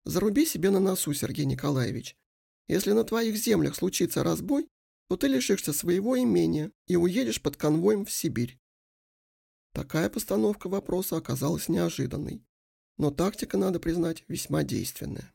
Заруби себе на носу, Сергей Николаевич. Если на твоих землях случится разбой, то ты лишишься своего имения и уедешь под конвоем в Сибирь». Такая постановка вопроса оказалась неожиданной, но тактика, надо признать, весьма действенная.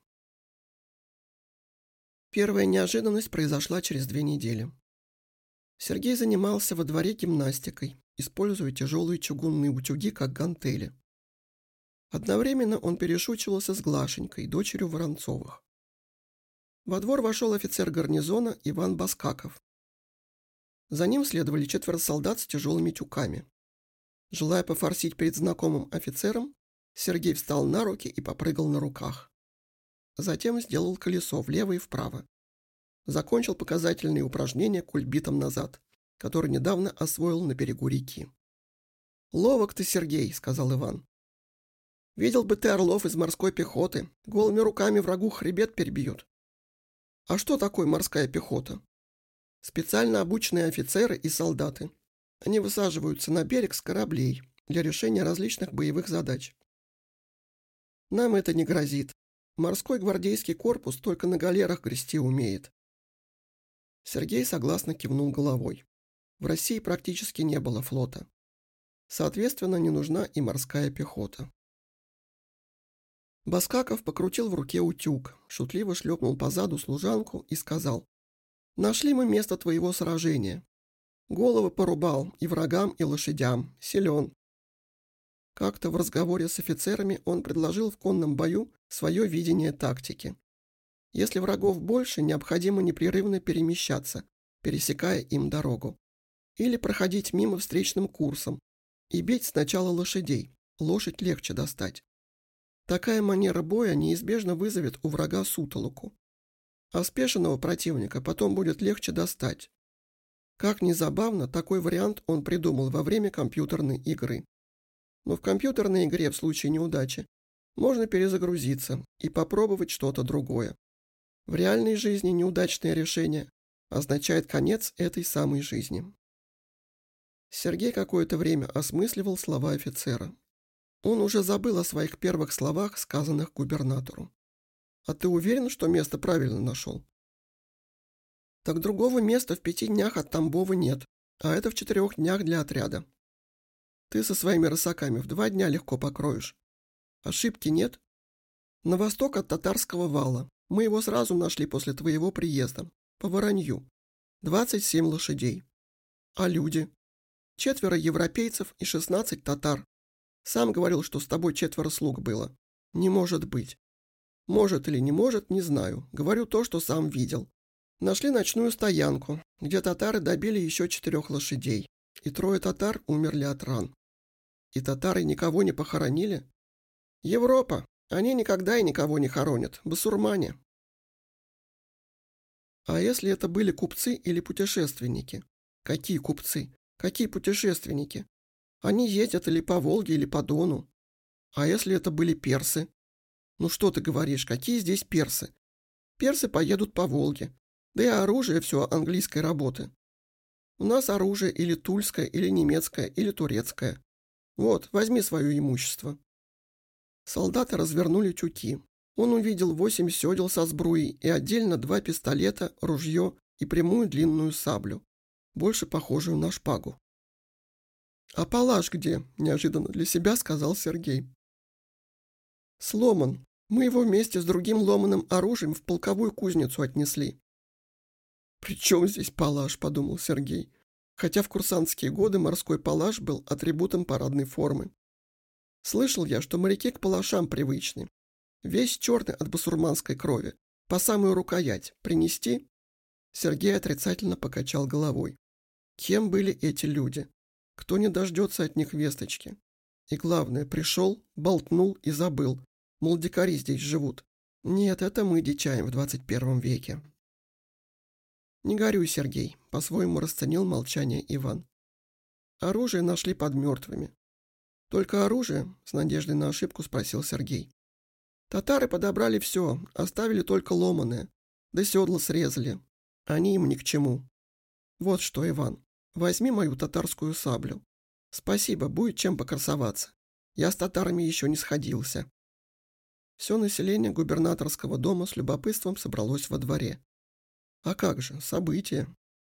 Первая неожиданность произошла через 2 недели. Сергей занимался во дворе гимнастикой, используя тяжелые чугунные утюги как гантели. Одновременно он перешучивался с Глашенькой, дочерью Воронцовых. Во двор вошел офицер гарнизона Иван Баскаков. За ним следовали 4 солдат с тяжелыми тюками. Желая пофорсить перед знакомым офицером, Сергей встал на руки и попрыгал на руках. Затем сделал колесо влево и вправо. Закончил показательные упражнения кульбитом назад, который недавно освоил на берегу реки. «Ловок ты, Сергей», — сказал Иван. «Видел бы ты орлов из морской пехоты, голыми руками врагу хребет перебьют». «А что такое морская пехота?» «Специально обученные офицеры и солдаты. Они высаживаются на берег с кораблей для решения различных боевых задач. Нам это не грозит. Морской гвардейский корпус только на галерах грести умеет». Сергей согласно кивнул головой. В России практически не было флота. Соответственно, не нужна и морская пехота. Баскаков покрутил в руке утюг, шутливо шлепнул по заду служанку и сказал: «Нашли мы место твоего сражения. Головы порубал и врагам, и лошадям. Силен». Как-то в разговоре с офицерами он предложил в конном бою свое видение тактики. Если врагов больше, необходимо непрерывно перемещаться, пересекая им дорогу. Или проходить мимо встречным курсом и бить сначала лошадей, лошадь легче достать. Такая манера боя неизбежно вызовет у врага сутолоку. А спешенного противника потом будет легче достать. Как ни забавно, такой вариант он придумал во время компьютерной игры. Но в компьютерной игре в случае неудачи можно перезагрузиться и попробовать что-то другое. В реальной жизни неудачное решение означает конец этой самой жизни. Сергей какое-то время осмысливал слова офицера. Он уже забыл о своих первых словах, сказанных губернатору. «А ты уверен, что место правильно нашел?» «Так другого места в 5 днях от Тамбова нет, а это в 4 днях для отряда. Ты со своими рысаками в 2 дня легко покроешь. Ошибки нет? На восток от Татарского вала. Мы его сразу нашли после твоего приезда. По Воронью. 27 лошадей. А люди? 4 европейцев и 16 татар. Сам говорил, что с тобой 4 слуг было. Не может быть. Может или не может, не знаю. Говорю то, что сам видел. Нашли ночную стоянку, где татары добили еще 4 лошадей. И 3 татар умерли от ран. И татары никого не похоронили? Европа. Они никогда и никого не хоронят. Басурмане. А если это были купцы или путешественники? Какие купцы? Какие путешественники? Они ездят или по Волге, или по Дону. А если это были персы? Ну что ты говоришь, какие здесь персы? Персы поедут по Волге. Да и оружие все английской работы. У нас оружие или тульское, или немецкое, или турецкое. Вот, возьми свое имущество». Солдаты развернули тюки. Он увидел 8 сёдел со сбруей и отдельно 2 пистолета, ружье и прямую длинную саблю, больше похожую на шпагу. «А палаш где?» – неожиданно для себя сказал Сергей. «Сломан. Мы его вместе с другим ломаным оружием в полковую кузницу отнесли». «При чем здесь палаш?» – подумал Сергей, хотя в курсантские годы морской палаш был атрибутом парадной формы. Слышал я, что моряки к палашам привычны. Весь черный от басурманской крови, по самую рукоять. Принести?» Сергей отрицательно покачал головой. Кем были эти люди? Кто не дождется от них весточки? И главное, пришел, болтнул и забыл. Мол, дикари здесь живут. Нет, это мы дичаем в 21 веке. «Не горюй, Сергей», — по-своему расценил молчание Иван. «Оружие нашли под мертвыми». «Только оружие?» — с надеждой на ошибку спросил Сергей. «Татары подобрали все, оставили только ломаное, да седла срезали. Они им ни к чему. Вот что, Иван, возьми мою татарскую саблю. Спасибо, будет чем покрасоваться. Я с татарами еще не сходился». Все население губернаторского дома с любопытством собралось во дворе. А как же, события.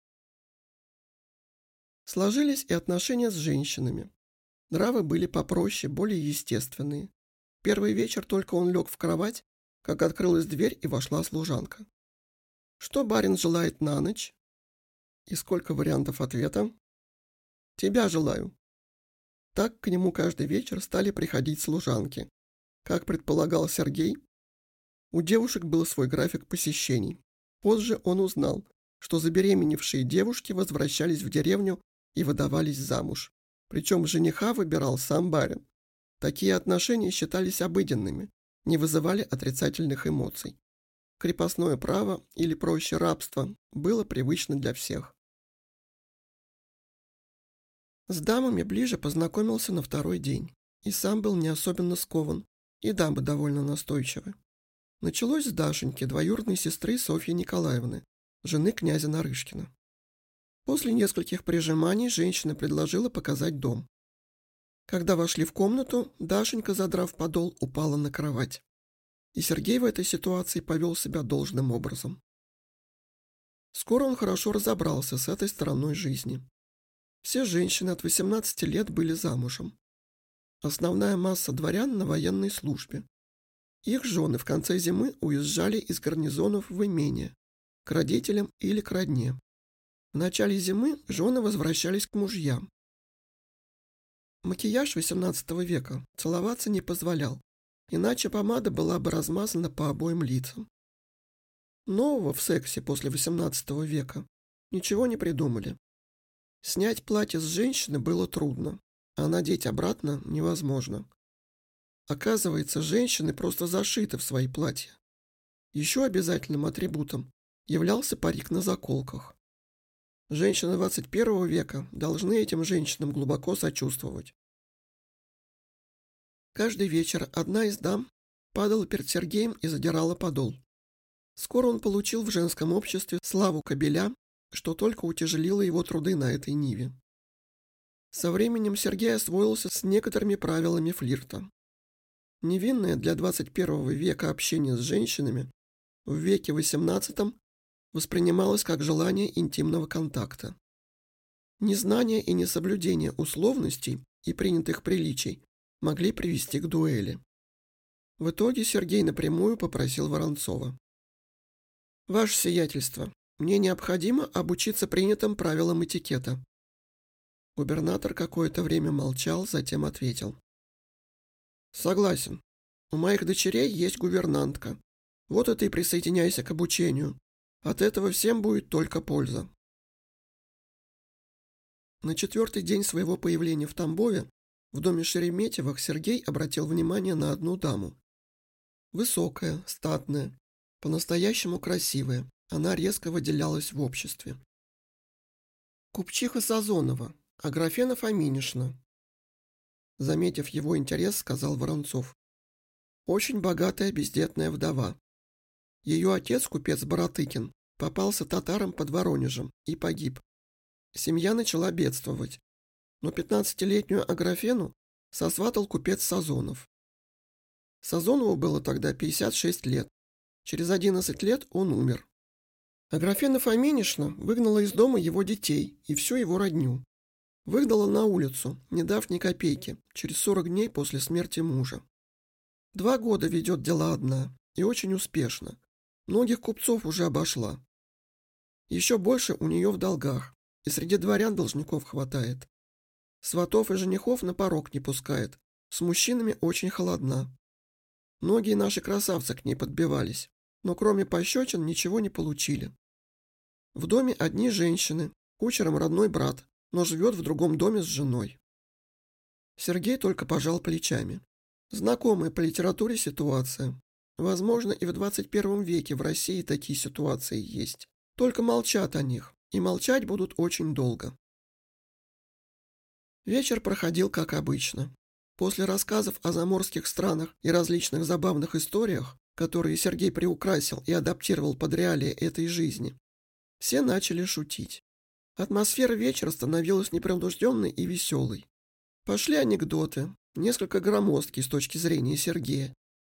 Сложились и отношения с женщинами. Нравы были попроще, более естественные. Первый вечер только он лег в кровать, как открылась дверь и вошла служанка. «Что барин желает на ночь?» «И сколько вариантов ответа?» «Тебя желаю». Так к нему каждый вечер стали приходить служанки. Как предполагал Сергей, у девушек был свой график посещений. Позже он узнал, что забеременевшие девушки возвращались в деревню и выдавались замуж. Причем жениха выбирал сам барин. Такие отношения считались обыденными, не вызывали отрицательных эмоций. Крепостное право, или проще рабство, было привычно для всех. С дамами ближе познакомился на второй день. И сам был не особенно скован, и дамы довольно настойчивы. Началось с Дашеньки, двоюродной сестры Софьи Николаевны, жены князя Нарышкина. После нескольких прижиманий женщина предложила показать дом. Когда вошли в комнату, Дашенька, задрав подол, упала на кровать. И Сергей в этой ситуации повел себя должным образом. Скоро он хорошо разобрался с этой стороной жизни. Все женщины от 18 лет были замужем. Основная масса дворян на военной службе. Их жены в конце зимы уезжали из гарнизонов в имение, к родителям или к родне. В начале зимы жены возвращались к мужьям. Макияж XVIII века целоваться не позволял, иначе помада была бы размазана по обоим лицам. Нового в сексе после XVIII века ничего не придумали. Снять платье с женщины было трудно, а надеть обратно невозможно. Оказывается, женщины просто зашиты в свои платья. Еще обязательным атрибутом являлся парик на заколках. Женщины XXI века должны этим женщинам глубоко сочувствовать. Каждый вечер одна из дам падала перед Сергеем и задирала подол. Скоро он получил в женском обществе славу кобеля, что только утяжелило его труды на этой ниве. Со временем Сергей освоился с некоторыми правилами флирта. Невинное для 21 века общение с женщинами в веке XVIII воспринималось как желание интимного контакта. Незнание и несоблюдение условностей и принятых приличий могли привести к дуэли. В итоге Сергей напрямую попросил Воронцова: «Ваше сиятельство, мне необходимо обучиться принятым правилам этикета». Губернатор какое-то время молчал, затем ответил: «Согласен. У моих дочерей есть гувернантка. Вот и ты присоединяйся к обучению. От этого всем будет только польза». На 4-й день своего появления в Тамбове в доме Шереметьевых Сергей обратил внимание на одну даму. Высокая, статная, по-настоящему красивая, она резко выделялась в обществе. Купчиха Сазонова, Аграфена Фоминишна. Заметив его интерес, сказал Воронцов: «Очень богатая бездетная вдова. Ее отец, купец Баратыкин, попался татарам под Воронежем и погиб. Семья начала бедствовать, но 15-летнюю Аграфену сосватал купец Сазонов. Сазонову было тогда 56 лет. Через 11 лет он умер. Аграфена Фоминишна выгнала из дома его детей и всю его родню. Выгнала на улицу, не дав ни копейки, через 40 дней после смерти мужа. 2 года ведет дела одна, и очень успешно. Многих купцов уже обошла. Еще больше у нее в долгах, и среди дворян должников хватает. Сватов и женихов на порог не пускает, с мужчинами очень холодна. Многие наши красавцы к ней подбивались, но кроме пощечин ничего не получили. В доме одни женщины, кучером родной брат, но живет в другом доме с женой». Сергей только пожал плечами. Знакомая по литературе ситуация. Возможно, и в 21 веке в России такие ситуации есть. Только молчат о них, и молчать будут очень долго. Вечер проходил как обычно. После рассказов о заморских странах и различных забавных историях, которые Сергей приукрасил и адаптировал под реалии этой жизни, все начали шутить. Атмосфера вечера становилась непринужденной и веселой. Пошли анекдоты, несколько громоздкие с точки зрения Сергея,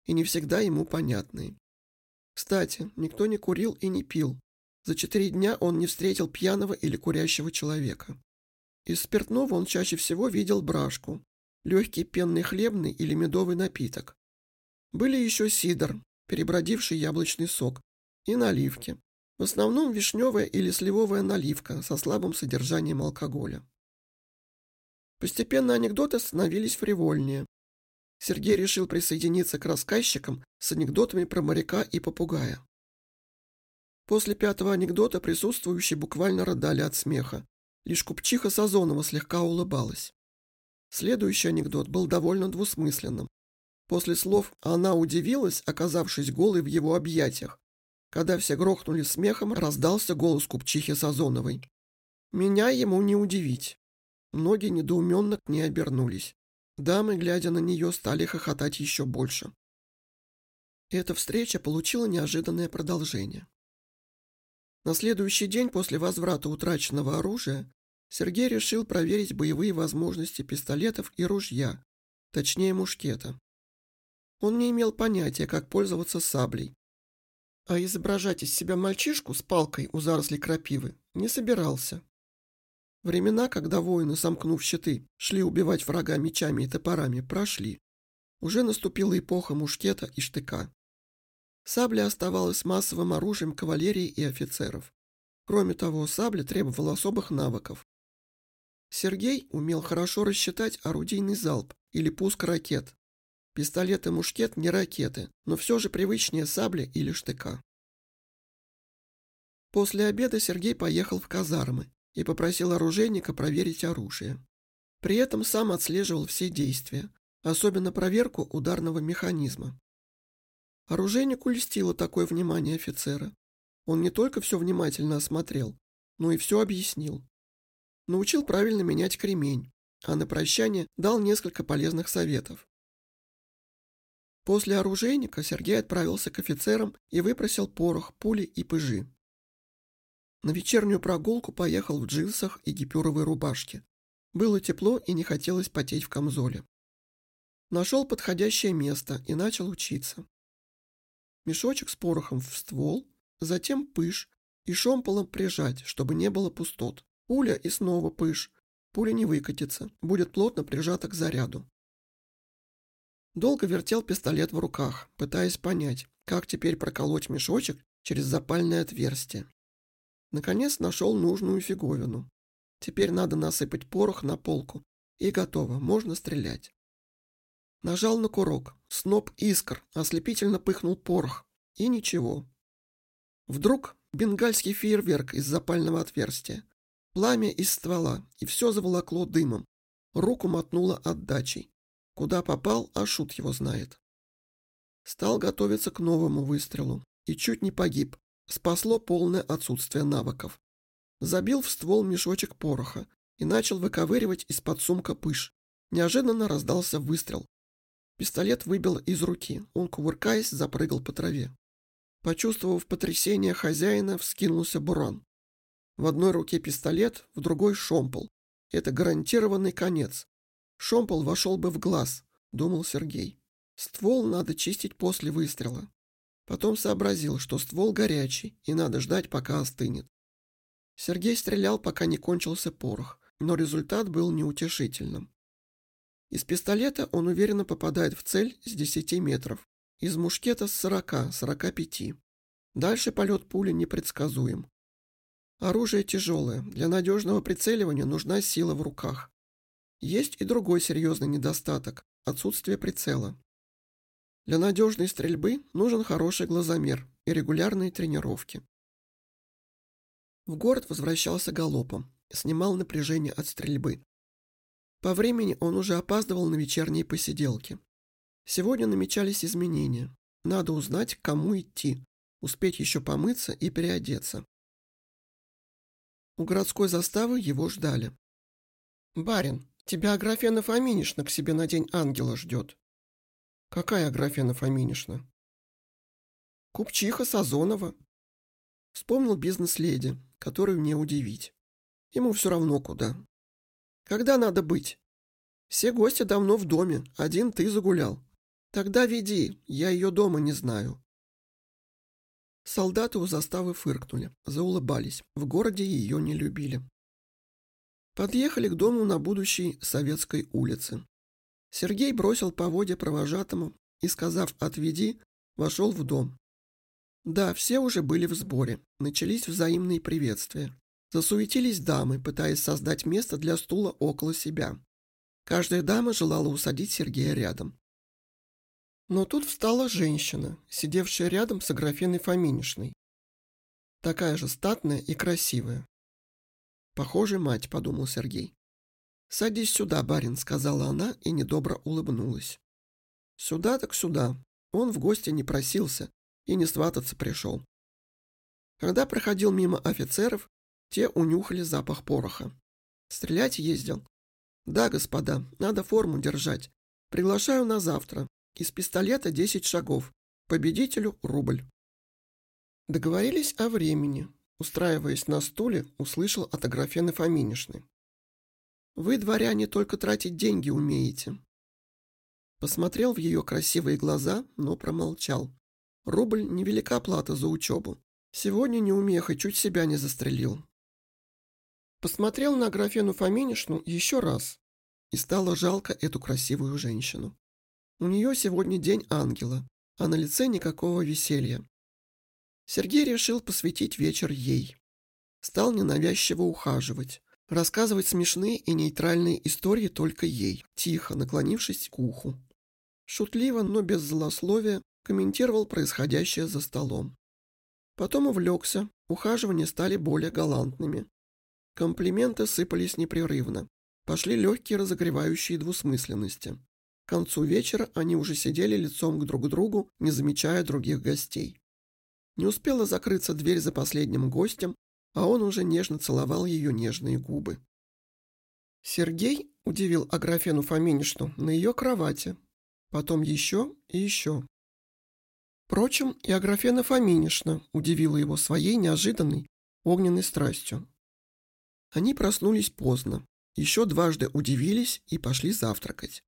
и не всегда ему понятные. Кстати, никто не курил и не пил. За 4 дня он не встретил пьяного или курящего человека. Из спиртного он чаще всего видел брашку, легкий пенный хлебный или медовый напиток. Были еще сидр, перебродивший яблочный сок, и наливки. В основном вишневая или сливовая наливка со слабым содержанием алкоголя. Постепенно анекдоты становились фривольнее. Сергей решил присоединиться к рассказчикам с анекдотами про моряка и попугая. После 5-го анекдота присутствующие буквально рыдали от смеха. Лишь купчиха Сазонова слегка улыбалась. Следующий анекдот был довольно двусмысленным. После слов «она удивилась», оказавшись голой в его объятиях. Когда все грохнули смехом, раздался голос купчихи Сазоновой. «Меня ему не удивить». Многие недоуменно к ней обернулись. Дамы, глядя на нее, стали хохотать еще больше. Эта встреча получила неожиданное продолжение. На следующий день после возврата утраченного оружия Сергей решил проверить боевые возможности пистолетов и ружья, точнее мушкета. Он не имел понятия, как пользоваться саблей, а изображать из себя мальчишку с палкой у зарослей крапивы не собирался. Времена, когда воины, сомкнув щиты, шли убивать врага мечами и топорами, прошли. Уже наступила эпоха мушкета и штыка. Сабля оставалась массовым оружием кавалерии и офицеров. Кроме того, сабля требовала особых навыков. Сергей умел хорошо рассчитать орудийный залп или пуск ракет. Пистолет и мушкет не ракеты, но все же привычнее сабли или штыка. После обеда Сергей поехал в казармы и попросил оружейника проверить оружие. При этом сам отслеживал все действия, особенно проверку ударного механизма. Оружейнику льстило такое внимание офицера. Он не только все внимательно осмотрел, но и все объяснил. Научил правильно менять кремень, а на прощание дал несколько полезных советов. После оружейника Сергей отправился к офицерам и выпросил порох, пули и пыжи. На вечернюю прогулку поехал в джинсах и гипюровой рубашке. Было тепло и не хотелось потеть в камзоле. Нашел подходящее место и начал учиться. Мешочек с порохом в ствол, затем пыж и шомполом прижать, чтобы не было пустот. Пуля и снова пыж. Пуля не выкатится, будет плотно прижата к заряду. Долго вертел пистолет в руках, пытаясь понять, как теперь проколоть мешочек через запальное отверстие. Наконец нашел нужную фиговину. Теперь надо насыпать порох на полку. И готово, можно стрелять. Нажал на курок. Сноп искр, ослепительно пыхнул порох. И ничего. Вдруг бенгальский фейерверк из запального отверстия. Пламя из ствола, и все заволокло дымом. Руку мотнуло отдачей. Куда попал, а шут его знает. Стал готовиться к новому выстрелу. И чуть не погиб. Спасло полное отсутствие навыков. Забил в ствол мешочек пороха и начал выковыривать из-под сумка пыж. Неожиданно раздался выстрел. Пистолет выбил из руки. Он, кувыркаясь, запрыгал по траве. Почувствовав потрясение хозяина, вскинулся буран. В одной руке пистолет, в другой шомпол. Это гарантированный конец. Шомпол вошел бы в глаз, думал Сергей. Ствол надо чистить после выстрела. Потом сообразил, что ствол горячий, и надо ждать, пока остынет. Сергей стрелял, пока не кончился порох, но результат был неутешительным. Из пистолета он уверенно попадает в цель с 10 метров, из мушкета с 40-45. Дальше полет пули непредсказуем. Оружие тяжелое, для надежного прицеливания нужна сила в руках. Есть и другой серьезный недостаток – отсутствие прицела. Для надежной стрельбы нужен хороший глазомер и регулярные тренировки. В город возвращался галопом, снимал напряжение от стрельбы. По времени он уже опаздывал на вечерние посиделки. Сегодня намечались изменения. Надо узнать, к кому идти, успеть еще помыться и переодеться. У городской заставы его ждали. «Барин, тебя Аграфена Фоминишна к себе на День Ангела ждет». «Какая Аграфена Фоминишна?» «Купчиха Сазонова». Вспомнил бизнес-леди, которую не удивить. Ему все равно куда. «Когда надо быть?» «Все гости давно в доме, один ты загулял. Тогда веди, я ее дома не знаю. Солдаты у заставы фыркнули, заулыбались. В городе ее не любили. Подъехали к дому на будущей Советской улице. Сергей бросил поводья провожатому и, сказав «отведи», вошел в дом. Да, все уже были в сборе. Начались взаимные приветствия. Засуетились дамы, пытаясь создать место для стула около себя. Каждая дама желала усадить Сергея рядом. Но тут встала женщина, сидевшая рядом с Аграфеной Фоминишной. Такая же статная и красивая. «Похоже, мать», — подумал Сергей. «Садись сюда, барин», — сказала она и недобро улыбнулась. «Сюда так сюда. Он в гости не просился и не свататься пришел». Когда проходил мимо офицеров, те унюхали запах пороха. «Стрелять ездил?» «Да, господа, надо форму держать. Приглашаю на завтра. Из пистолета 10 шагов. Победителю рубль». Договорились о времени. Устраиваясь на стуле, услышал от Аграфены Фоминишны. «Вы, дворяне, только тратить деньги умеете». Посмотрел в ее красивые глаза, но промолчал. Рубль — невелика плата за учебу. Сегодня неумеха чуть себя не застрелил. Посмотрел на Аграфену Фоминишну еще раз, и стало жалко эту красивую женщину. У нее сегодня день ангела, а на лице никакого веселья. Сергей решил посвятить вечер ей. Стал ненавязчиво ухаживать, рассказывать смешные и нейтральные истории только ей, тихо, наклонившись к уху. Шутливо, но без злословия, комментировал происходящее за столом. Потом увлекся, ухаживания стали более галантными. Комплименты сыпались непрерывно. Пошли легкие разогревающие двусмысленности. К концу вечера они уже сидели лицом друг к другу, не замечая других гостей. Не успела закрыться дверь за последним гостем, а он уже нежно целовал ее нежные губы. Сергей удивил Аграфену Фоминишну на ее кровати, потом еще и еще. Впрочем, и Аграфена Фоминишна удивила его своей неожиданной огненной страстью. Они проснулись поздно, еще дважды удивились и пошли завтракать.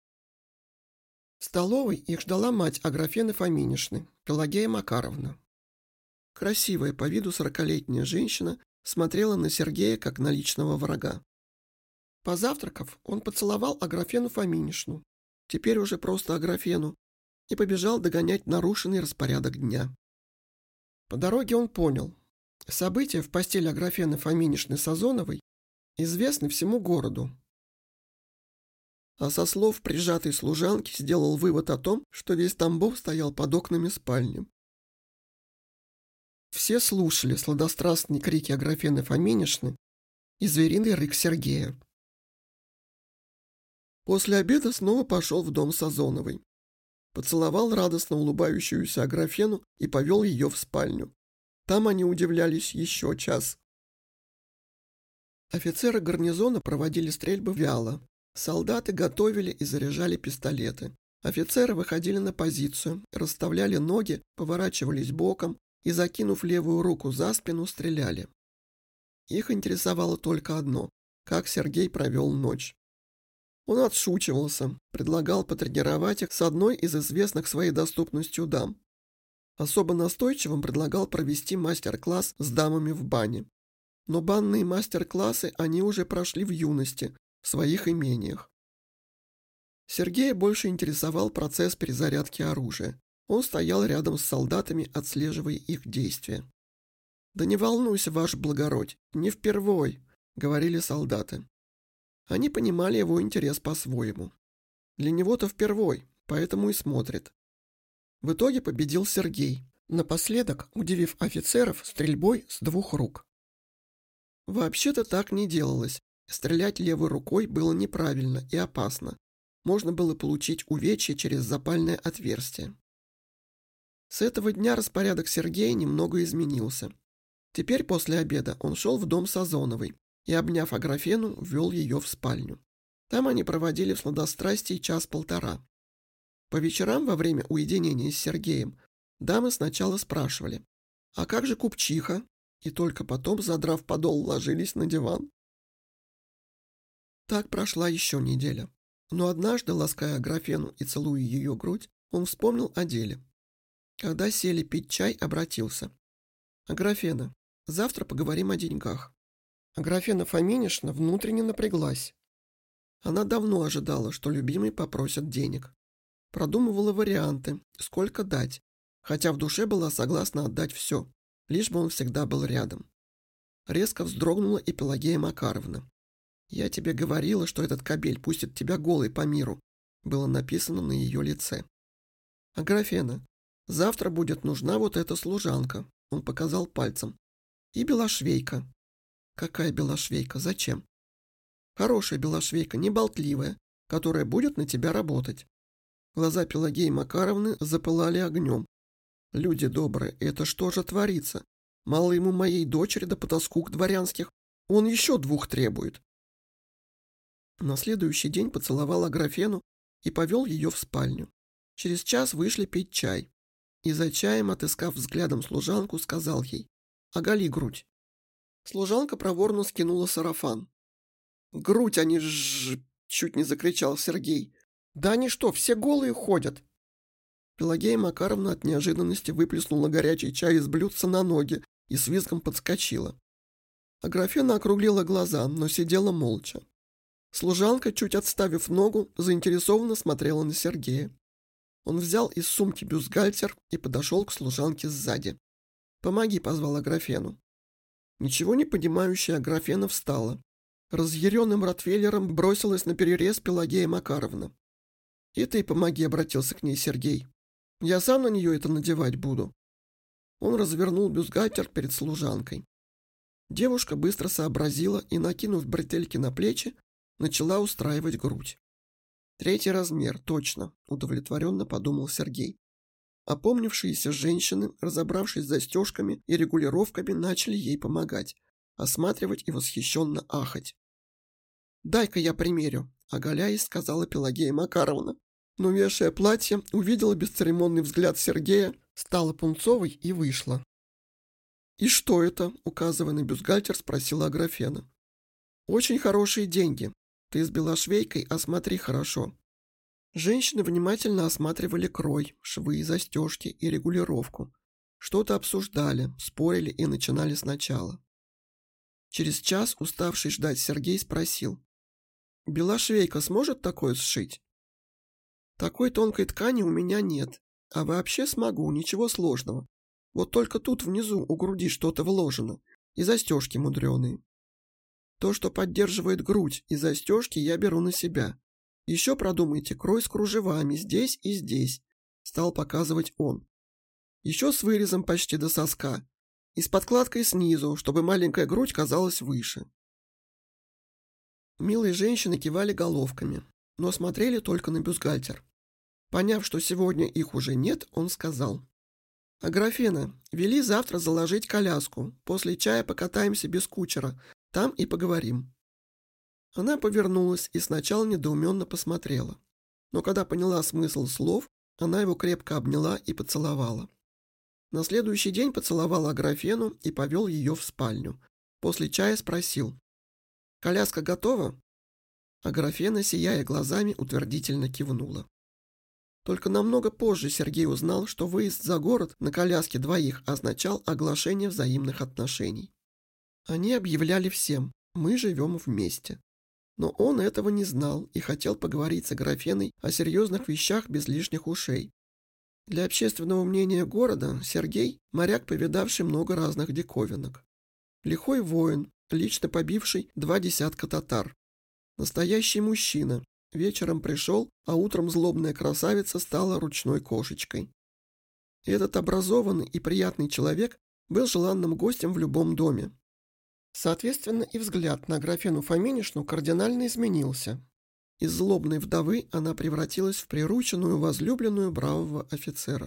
В столовой их ждала мать Аграфены Фоминишны, Пелагея Макаровна. Красивая по виду 40-летняя женщина смотрела на Сергея как на личного врага. Позавтракав, он поцеловал Аграфену Фоминишну, теперь уже просто Аграфену, и побежал догонять нарушенный распорядок дня. По дороге он понял, события в постели Аграфены Фоминишны Сазоновой известны всему городу. А со слов прижатой служанки сделал вывод о том, что весь Тамбов стоял под окнами спальни. Все слушали сладострастные крики Аграфены Фоминишны и звериный рык Сергея. После обеда снова пошел в дом Сазоновой. Поцеловал радостно улыбающуюся Аграфену и повел ее в спальню. Там они удивлялись еще час. Офицеры гарнизона проводили стрельбы вяло. Солдаты готовили и заряжали пистолеты. Офицеры выходили на позицию, расставляли ноги, поворачивались боком и, закинув левую руку за спину, стреляли. Их интересовало только одно – как Сергей провел ночь. Он отшучивался, предлагал потренировать их с одной из известных своей доступностью дам. Особо настойчивым предлагал провести мастер-класс с дамами в бане. Но банные мастер-классы они уже прошли в юности, в своих имениях. Сергея больше интересовал процесс перезарядки оружия. Он стоял рядом с солдатами, отслеживая их действия. «Да не волнуйся, ваше благородь, не впервой», — говорили солдаты. Они понимали его интерес по-своему. Для него-то впервой, поэтому и смотрит. В итоге победил Сергей, напоследок удивив офицеров стрельбой с 2 рук. Вообще-то так не делалось. Стрелять левой рукой было неправильно и опасно. Можно было получить увечье через запальное отверстие. С этого дня распорядок Сергея немного изменился. Теперь после обеда он шел в дом Сазоновой и, обняв Аграфену, ввел ее в спальню. Там они проводили в сладострастии час-полтора. По вечерам во время уединения с Сергеем дамы сначала спрашивали: «А как же купчиха?» и только потом, задрав подол, ложились на диван. Так прошла еще неделя. Но однажды, лаская Аграфену и целуя ее грудь, Он вспомнил о деле. Когда сели пить чай, обратился. «Аграфена, завтра поговорим о деньгах». Аграфена Фоминишна внутренне напряглась. Она давно ожидала, что любимый попросит денег. Продумывала варианты, сколько дать, хотя в душе была согласна отдать все, лишь бы он всегда был рядом. Резко вздрогнула и Пелагея Макаровна. «Я тебе говорила, что этот кобель пустит тебя голой по миру», было написано на ее лице. «Аграфена, завтра будет нужна вот эта служанка», он показал пальцем. «И белошвейка». «Какая белошвейка? Зачем?» «Хорошая белошвейка, не болтливая, которая будет на тебя работать». Глаза Пелагеи Макаровны запылали огнем. «Люди добрые, это что же творится? Мало ему моей дочери да потаскук дворянских, он еще 2 требует». На следующий день поцеловал Аграфену и повел ее в спальню. Через час вышли пить чай. И за чаем, отыскав взглядом служанку, сказал ей: «Оголи грудь». Служанка проворно скинула сарафан. «Грудь они ж...» — чуть не закричал Сергей. «Да они что, все голые ходят?» Пелагея Макаровна от неожиданности выплеснула горячий чай из блюдца на ноги и с визгом подскочила. Аграфена округлила глаза, но сидела молча. Служанка, чуть отставив ногу, заинтересованно смотрела на Сергея. Он взял из сумки бюстгальтер и подошел к служанке сзади. «Помоги», — позвал Аграфену. Ничего не понимающая Аграфена встала. Разъяренным ротвейлером бросилась на перерез Пелагея Макаровна. «И ты помоги», — обратился к ней Сергей. «Я сам на нее это надевать буду». Он развернул бюстгальтер перед служанкой. Девушка быстро сообразила и, накинув бретельки на плечи, начала устраивать грудь. 3 размер, точно, удовлетворенно подумал Сергей. Опомнившиеся женщины, разобравшись с застежками и регулировками, начали ей помогать, осматривать и восхищенно ахать. «Дай-ка я примерю», — оголяясь, сказала Пелагея Макаровна. Но, вешая платье, увидела бесцеремонный взгляд Сергея, стала пунцовой и вышла. «И что это?» — указывая на бюстгальтер, спросила Аграфена. «Очень хорошие деньги. Ты с белошвейкой осмотри хорошо». Женщины внимательно осматривали крой, швы, застежки и регулировку. Что-то обсуждали, спорили и начинали сначала. Через час, уставший ждать, Сергей спросил: «Белошвейка сможет такое сшить?» «Такой тонкой ткани у меня нет. А вообще смогу, ничего сложного. Вот только тут внизу у груди что-то вложено, и застежки мудреные. То, что поддерживает грудь и застежки, я беру на себя. Еще продумайте крой с кружевами здесь и здесь», — стал показывать он. «Еще с вырезом почти до соска. И с подкладкой снизу, чтобы маленькая грудь казалась выше». Милые женщины кивали головками, но смотрели только на бюстгальтер. Поняв, что сегодня их уже нет, он сказал: «Аграфена, вели завтра заложить коляску. После чая покатаемся без кучера. Там и поговорим». Она повернулась и сначала недоуменно посмотрела. Но когда поняла смысл слов, она его крепко обняла и поцеловала. На следующий день поцеловал Аграфену и повел ее в спальню. После чая спросил: «Коляска готова?» Аграфена, сияя глазами, утвердительно кивнула. Только намного позже Сергей узнал, что выезд за город на коляске 2 означал оглашение взаимных отношений. Они объявляли всем: «Мы живем вместе». Но он этого не знал и хотел поговорить с Аграфеной о серьезных вещах без лишних ушей. Для общественного мнения города Сергей – моряк, повидавший много разных диковинок. Лихой воин, лично побивший 2 десятка татар. Настоящий мужчина. Вечером пришел, а утром злобная красавица стала ручной кошечкой. Этот образованный и приятный человек был желанным гостем в любом доме. Соответственно, и взгляд на Аграфену Фоминишну кардинально изменился. Из злобной вдовы она превратилась в прирученную, возлюбленную бравого офицера.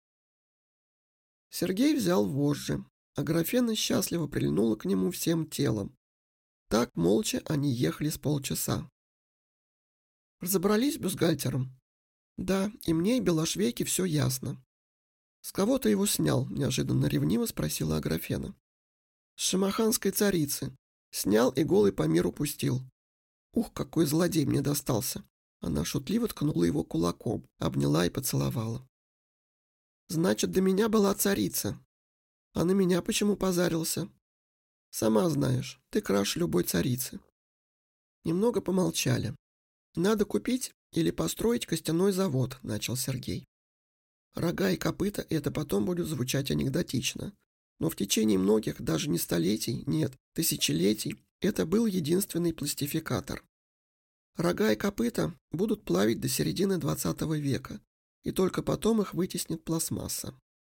Сергей взял вожжи. Аграфена счастливо прильнула к нему всем телом. Так молча они ехали с полчаса. «Разобрались с бюстгальтером?» «Да, и мне, и белошвейке все ясно». «С кого ты его снял?» – неожиданно ревниво спросила Аграфена. «С шамаханской царицы. Снял и голый по миру пустил. Ух, какой злодей мне достался. Она шутливо ткнула его кулаком, обняла и поцеловала. «Значит, до меня была царица. А на меня почему позарился? Сама знаешь, ты краше любой царицы». Немного помолчали. «Надо купить или построить костяной завод», — начал Сергей. «Рога и копыта — это потом будет звучать анекдотично. Но в течение многих, даже не столетий, нет, тысячелетий, это был единственный пластификатор. Рога и копыта будут плавить до середины 20 века, и только потом их вытеснит пластмасса.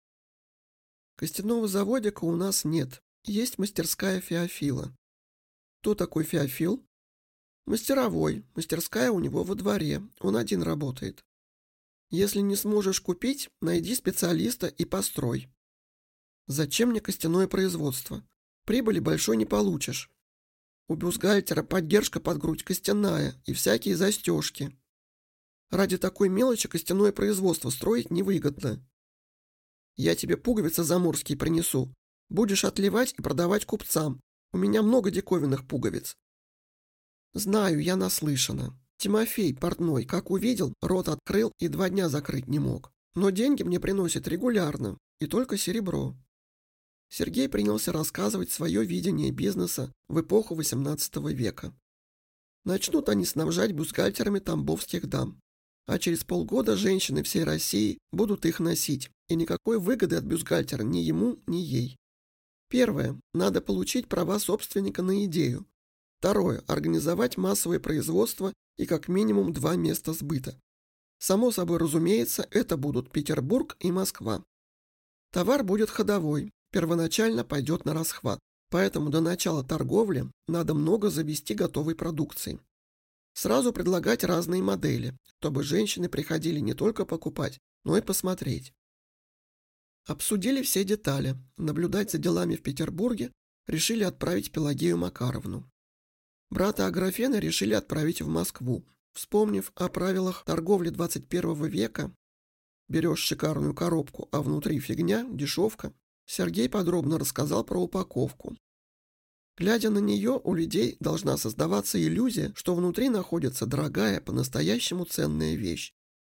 Костяного заводика у нас нет, есть мастерская Феофила. Кто такой Феофил? Мастеровой, мастерская у него во дворе, он один работает. Если не сможешь купить, найди специалиста и построй. Зачем мне костяное производство? Прибыли большой не получишь. У бюстгальтера поддержка под грудь костяная и всякие застежки. Ради такой мелочи костяное производство строить невыгодно. Я тебе пуговицы заморские принесу. Будешь отливать и продавать купцам. У меня много диковинных пуговиц. Знаю, я наслышана. Тимофей, портной, как увидел, рот открыл и 2 дня закрыть не мог. Но деньги мне приносят регулярно, и только серебро. Сергей принялся рассказывать свое видение бизнеса в эпоху XVIII века. Начнут они снабжать бюстгальтерами тамбовских дам. А через полгода женщины всей России будут их носить, и никакой выгоды от бюстгальтера ни ему, ни ей. Первое. Надо получить права собственника на идею. Второе. Организовать массовое производство и как минимум 2 места сбыта. Само собой разумеется, это будут Петербург и Москва. Товар будет ходовой, первоначально пойдет на расхват, поэтому до начала торговли надо много завести готовой продукции. Сразу предлагать разные модели, чтобы женщины приходили не только покупать, но и посмотреть. Обсудили все детали, наблюдать за делами в Петербурге решили отправить Пелагею Макаровну. Брата Аграфены решили отправить в Москву. Вспомнив о правилах торговли 21 века, берешь шикарную коробку, а внутри фигня, дешевка, Сергей подробно рассказал про упаковку. Глядя на нее, у людей должна создаваться иллюзия, что внутри находится дорогая, по-настоящему ценная вещь.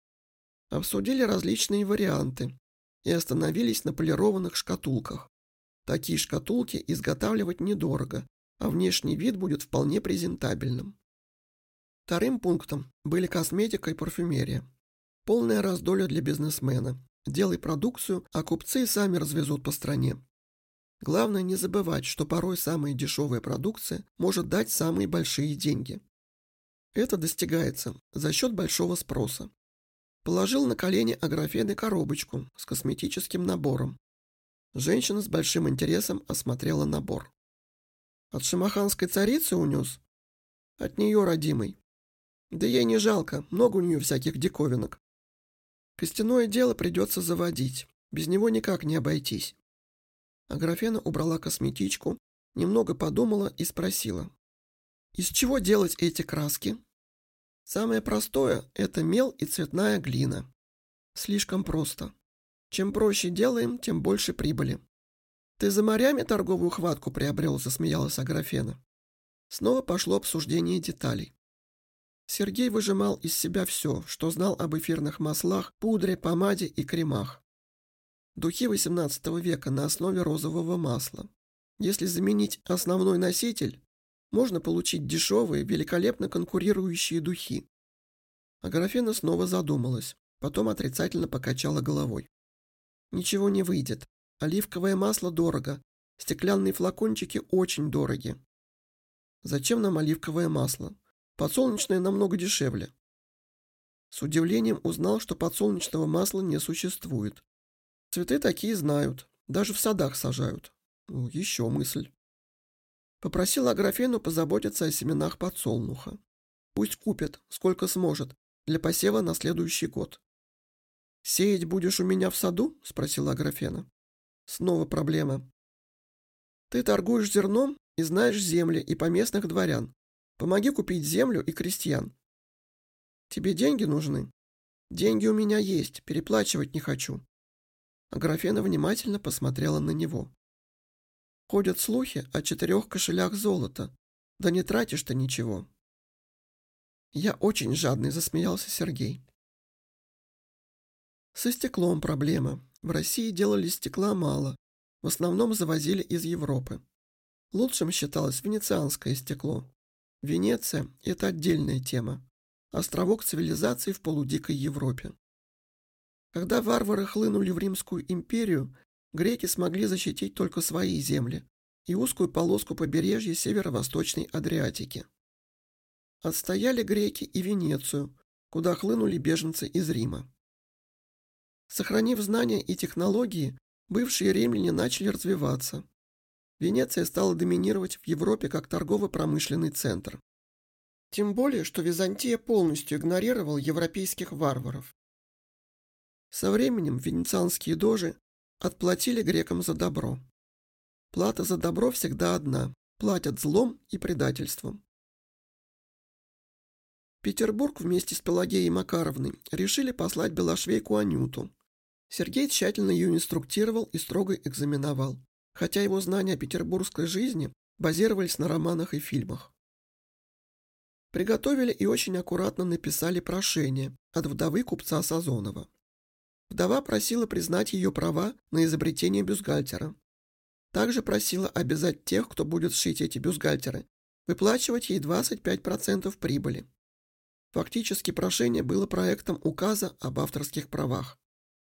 Обсудили различные варианты и остановились на полированных шкатулках. Такие шкатулки изготавливать недорого, а внешний вид будет вполне презентабельным. Вторым пунктом были косметика и парфюмерия. Полная раздолье для бизнесмена. Делай продукцию, а купцы сами развезут по стране. Главное не забывать, что порой самая дешевая продукция может дать самые большие деньги. Это достигается за счет большого спроса. Положил на колени Аграфены коробочку с косметическим набором. Женщина с большим интересом осмотрела набор. От шамаханской царицы унес? От нее, родимый. Да ей не жалко, много у нее всяких диковинок. Костяное дело придется заводить, без него никак не обойтись. Аграфена убрала косметичку, немного подумала и спросила. Из чего делать эти краски? Самое простое – это мел и цветная глина. Слишком просто. Чем проще делаем, тем больше прибыли. Ты за морями торговую хватку приобрел, засмеялась Аграфена. Снова пошло обсуждение деталей. Сергей выжимал из себя все, что знал об эфирных маслах, пудре, помаде и кремах. Духи XVIII века на основе розового масла. Если заменить основной носитель, можно получить дешевые, великолепно конкурирующие духи. Аграфена снова задумалась, потом отрицательно покачала головой. Ничего не выйдет. Оливковое масло дорого, стеклянные флакончики очень дороги. Зачем нам оливковое масло? Подсолнечное намного дешевле. С удивлением узнал, что подсолнечного масла не существует. Цветы такие знают, даже в садах сажают. Еще мысль. Попросил Аграфену позаботиться о семенах подсолнуха. Пусть купят, сколько сможет, для посева на следующий год. «Сеять будешь у меня в саду?» – спросила Аграфена. Снова проблема. «Ты торгуешь зерном и знаешь земли и поместных дворян. Помоги купить землю и крестьян». «Тебе деньги нужны?» «Деньги у меня есть, переплачивать не хочу». Аграфена внимательно посмотрела на него. «Ходят слухи о 4 кошелях золота. Да не тратишь ты ничего». «Я очень жадный», — засмеялся Сергей. Со стеклом проблема. В России делали стекла мало. В основном завозили из Европы. Лучшим считалось венецианское стекло. Венеция – это отдельная тема. Островок цивилизации в полудикой Европе. Когда варвары хлынули в Римскую империю, греки смогли защитить только свои земли и узкую полоску побережья северо-восточной Адриатики. Отстояли греки и Венецию, куда хлынули беженцы из Рима. Сохранив знания и технологии, бывшие римляне начали развиваться. Венеция стала доминировать в Европе как торгово-промышленный центр. Тем более, что Византия полностью игнорировала европейских варваров. Со временем венецианские дожи отплатили грекам за добро. Плата за добро всегда одна – платят злом и предательством. В Петербург вместе с Пелагеей Макаровной решили послать белошвейку Анюту. Сергей тщательно ее инструктировал и строго экзаменовал, хотя его знания о петербургской жизни базировались на романах и фильмах. Приготовили и очень аккуратно написали прошение от вдовы купца Сазонова. Вдова просила признать ее права на изобретение бюстгальтера. Также просила обязать тех, кто будет шить эти бюстгальтеры, выплачивать ей 25% прибыли. Фактически прошение было проектом указа об авторских правах.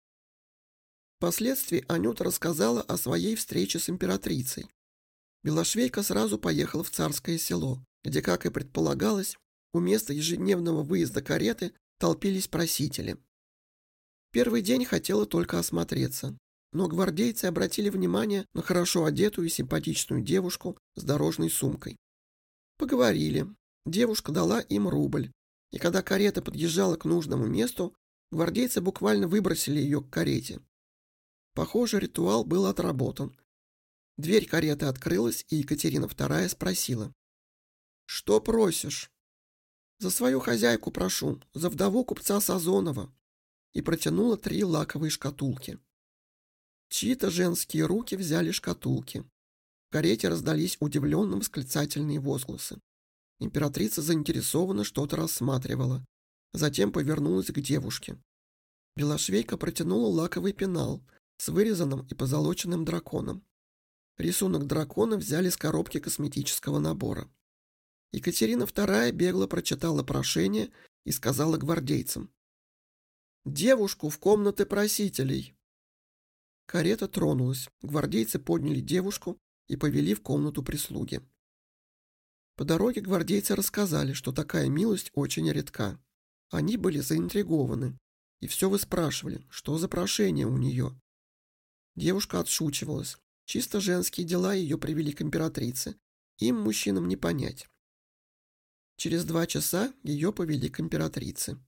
Впоследствии Анюта рассказала о своей встрече с императрицей. Белошвейка сразу поехала в Царское Село, где, как и предполагалось, у места ежедневного выезда кареты толпились просители. Первый день хотела только осмотреться, но гвардейцы обратили внимание на хорошо одетую и симпатичную девушку с дорожной сумкой. Поговорили. Девушка дала им рубль, и когда карета подъезжала к нужному месту, гвардейцы буквально выбросили ее к карете. Похоже, ритуал был отработан. Дверь кареты открылась, и Екатерина II спросила: «Что просишь?» «За свою хозяйку прошу, за вдову купца Сазонова», и протянула 3 лаковые шкатулки. Чьи-то женские руки взяли шкатулки. В карете раздались удивленные восклицательные возгласы. Императрица заинтересованно что-то рассматривала, затем повернулась к девушке. Белошвейка протянула лаковый пенал с вырезанным и позолоченным драконом. Рисунок дракона взяли с коробки косметического набора. Екатерина II бегло прочитала прошение и сказала гвардейцам: «Девушку в комнаты просителей». Карета тронулась, гвардейцы подняли девушку и повели в комнату прислуги. По дороге гвардейцы рассказали, что такая милость очень редка. Они были заинтригованы и все выспрашивали, что за прошение у нее. Девушка отшучивалась. Чисто женские дела ее привели к императрице. Им, мужчинам, не понять. Через 2 часа ее повели к императрице.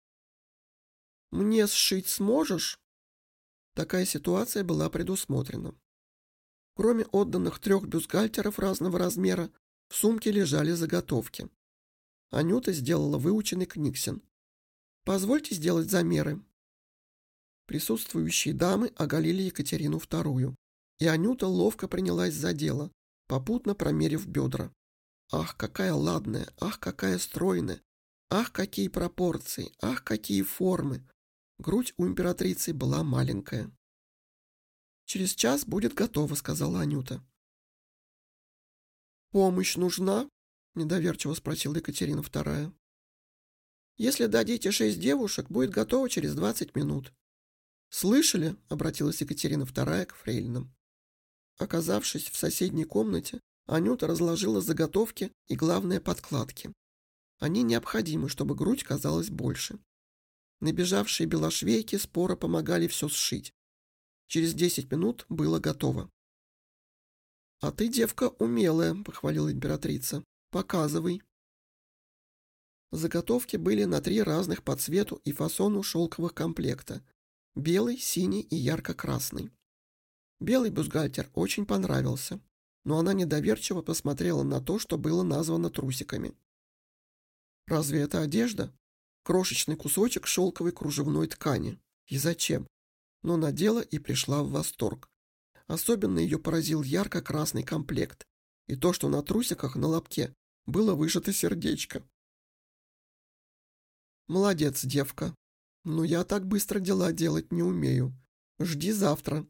«Мне сшить сможешь?» Такая ситуация была предусмотрена. Кроме отданных 3 бюстгальтеров разного размера, в сумке лежали заготовки. Анюта сделала выученный книгсен. «Позвольте сделать замеры». Присутствующие дамы оголили Екатерину II, и Анюта ловко принялась за дело, попутно промерив бедра. Ах, какая ладная, ах, какая стройная, ах, какие пропорции, ах, какие формы. Грудь у императрицы была маленькая. «Через час будет готово», — сказала Анюта. «Помощь нужна?» — недоверчиво спросила Екатерина II. «Если дадите 6 девушек, будет готово через 20 минут». «Слышали?» — обратилась Екатерина II к фрейлинам. Оказавшись в соседней комнате, Анюта разложила заготовки и, главное, подкладки. Они необходимы, чтобы грудь казалась больше. Набежавшие белошвейки споро помогали все сшить. Через 10 минут было готово. «А ты, девка, умелая», — похвалила императрица. «Показывай». Заготовки были на 3 разных по цвету и фасону шелковых комплекта: белый, синий и ярко-красный. Белый бюстгальтер очень понравился, но она недоверчиво посмотрела на то, что было названо трусиками. Разве это одежда? Крошечный кусочек шелковой кружевной ткани. И зачем? Но надела и пришла в восторг. Особенно ее поразил ярко-красный комплект и то, что на трусиках на лобке было вышито сердечко. Молодец, девка. Но я так быстро дела делать не умею. Жди завтра.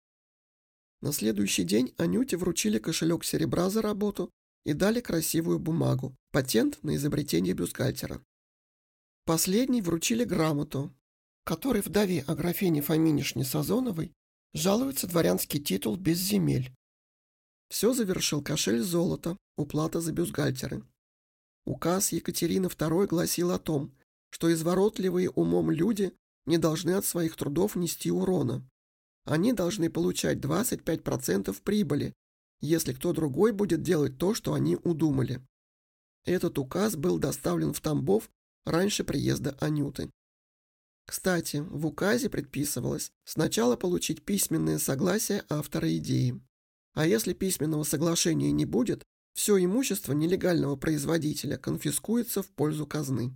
На следующий день Анюте вручили кошелек серебра за работу и дали красивую бумагу, патент на изобретение бюстгальтера. Последней вручили грамоту, которой вдове Аграфене Фоминишне Сазоновой жалуется дворянский титул без земель. Все завершил кошель золота, уплата за бюстгальтеры. Указ Екатерины II гласил о том, что изворотливые умом люди не должны от своих трудов нести урона. Они должны получать 25% прибыли, если кто другой будет делать то, что они удумали. Этот указ был доставлен в Тамбов раньше приезда Анюты. Кстати, в указе предписывалось сначала получить письменное согласие автора идеи. А если письменного соглашения не будет, все имущество нелегального производителя конфискуется в пользу казны.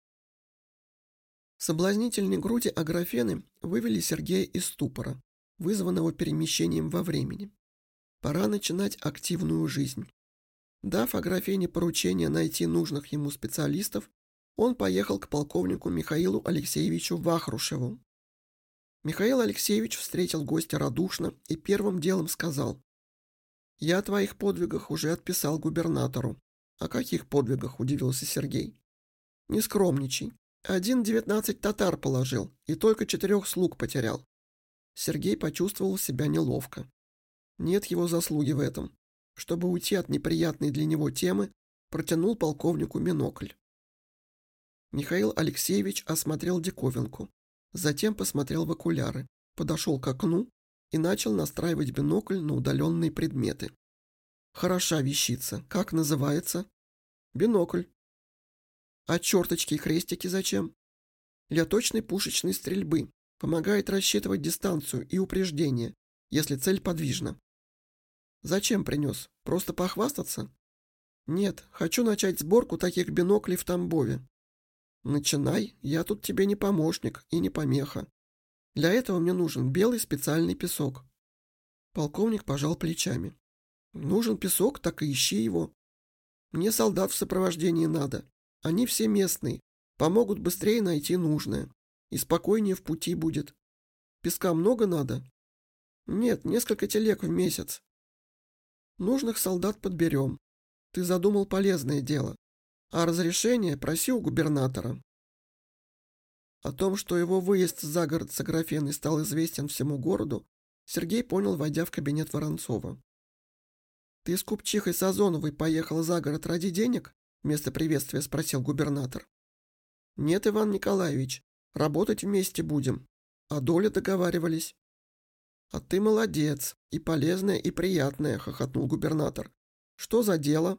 Соблазнительные груди Аграфены вывели Сергея из ступора, вызванного перемещением во времени. Пора начинать активную жизнь. Дав Аграфене поручение найти нужных ему специалистов, он поехал к полковнику Михаилу Алексеевичу Вахрушеву. Михаил Алексеевич встретил гостя радушно и первым делом сказал: «Я о твоих подвигах уже отписал губернатору». «О каких подвигах?» – удивился Сергей. «Не скромничай. 19 татар положил и только 4 слуг потерял». Сергей почувствовал себя неловко. Нет его заслуги в этом. Чтобы уйти от неприятной для него темы, протянул полковнику бинокль. Михаил Алексеевич осмотрел диковинку, затем посмотрел в окуляры, подошел к окну и начал настраивать бинокль на удаленные предметы. «Хороша вещица. Как называется?» «Бинокль». «А черточки и крестики зачем?» «Для точной пушечной стрельбы. Помогает рассчитывать дистанцию и упреждение, если цель подвижна». «Зачем принес? Просто похвастаться?» «Нет, хочу начать сборку таких биноклей в Тамбове». «Начинай, я тут тебе не помощник и не помеха. Для этого мне нужен белый специальный песок». Полковник пожал плечами. «Нужен песок, так и ищи его. Мне солдат в сопровождении надо. Они все местные, помогут быстрее найти нужное. И спокойнее в пути будет. Песка много надо?» «Нет, несколько телег в месяц». «Нужных солдат подберем. Ты задумал полезное дело. А разрешение проси у губернатора». О том, что его выезд за город с Аграфеной стал известен всему городу, Сергей понял, войдя в кабинет Воронцова. «Ты с купчихой Сазоновой поехал за город ради денег?» Вместо приветствия спросил губернатор. «Нет, Иван Николаевич, работать вместе будем. О доле договаривались». «А ты молодец, и полезное, и приятное», — хохотнул губернатор. «Что за дело?»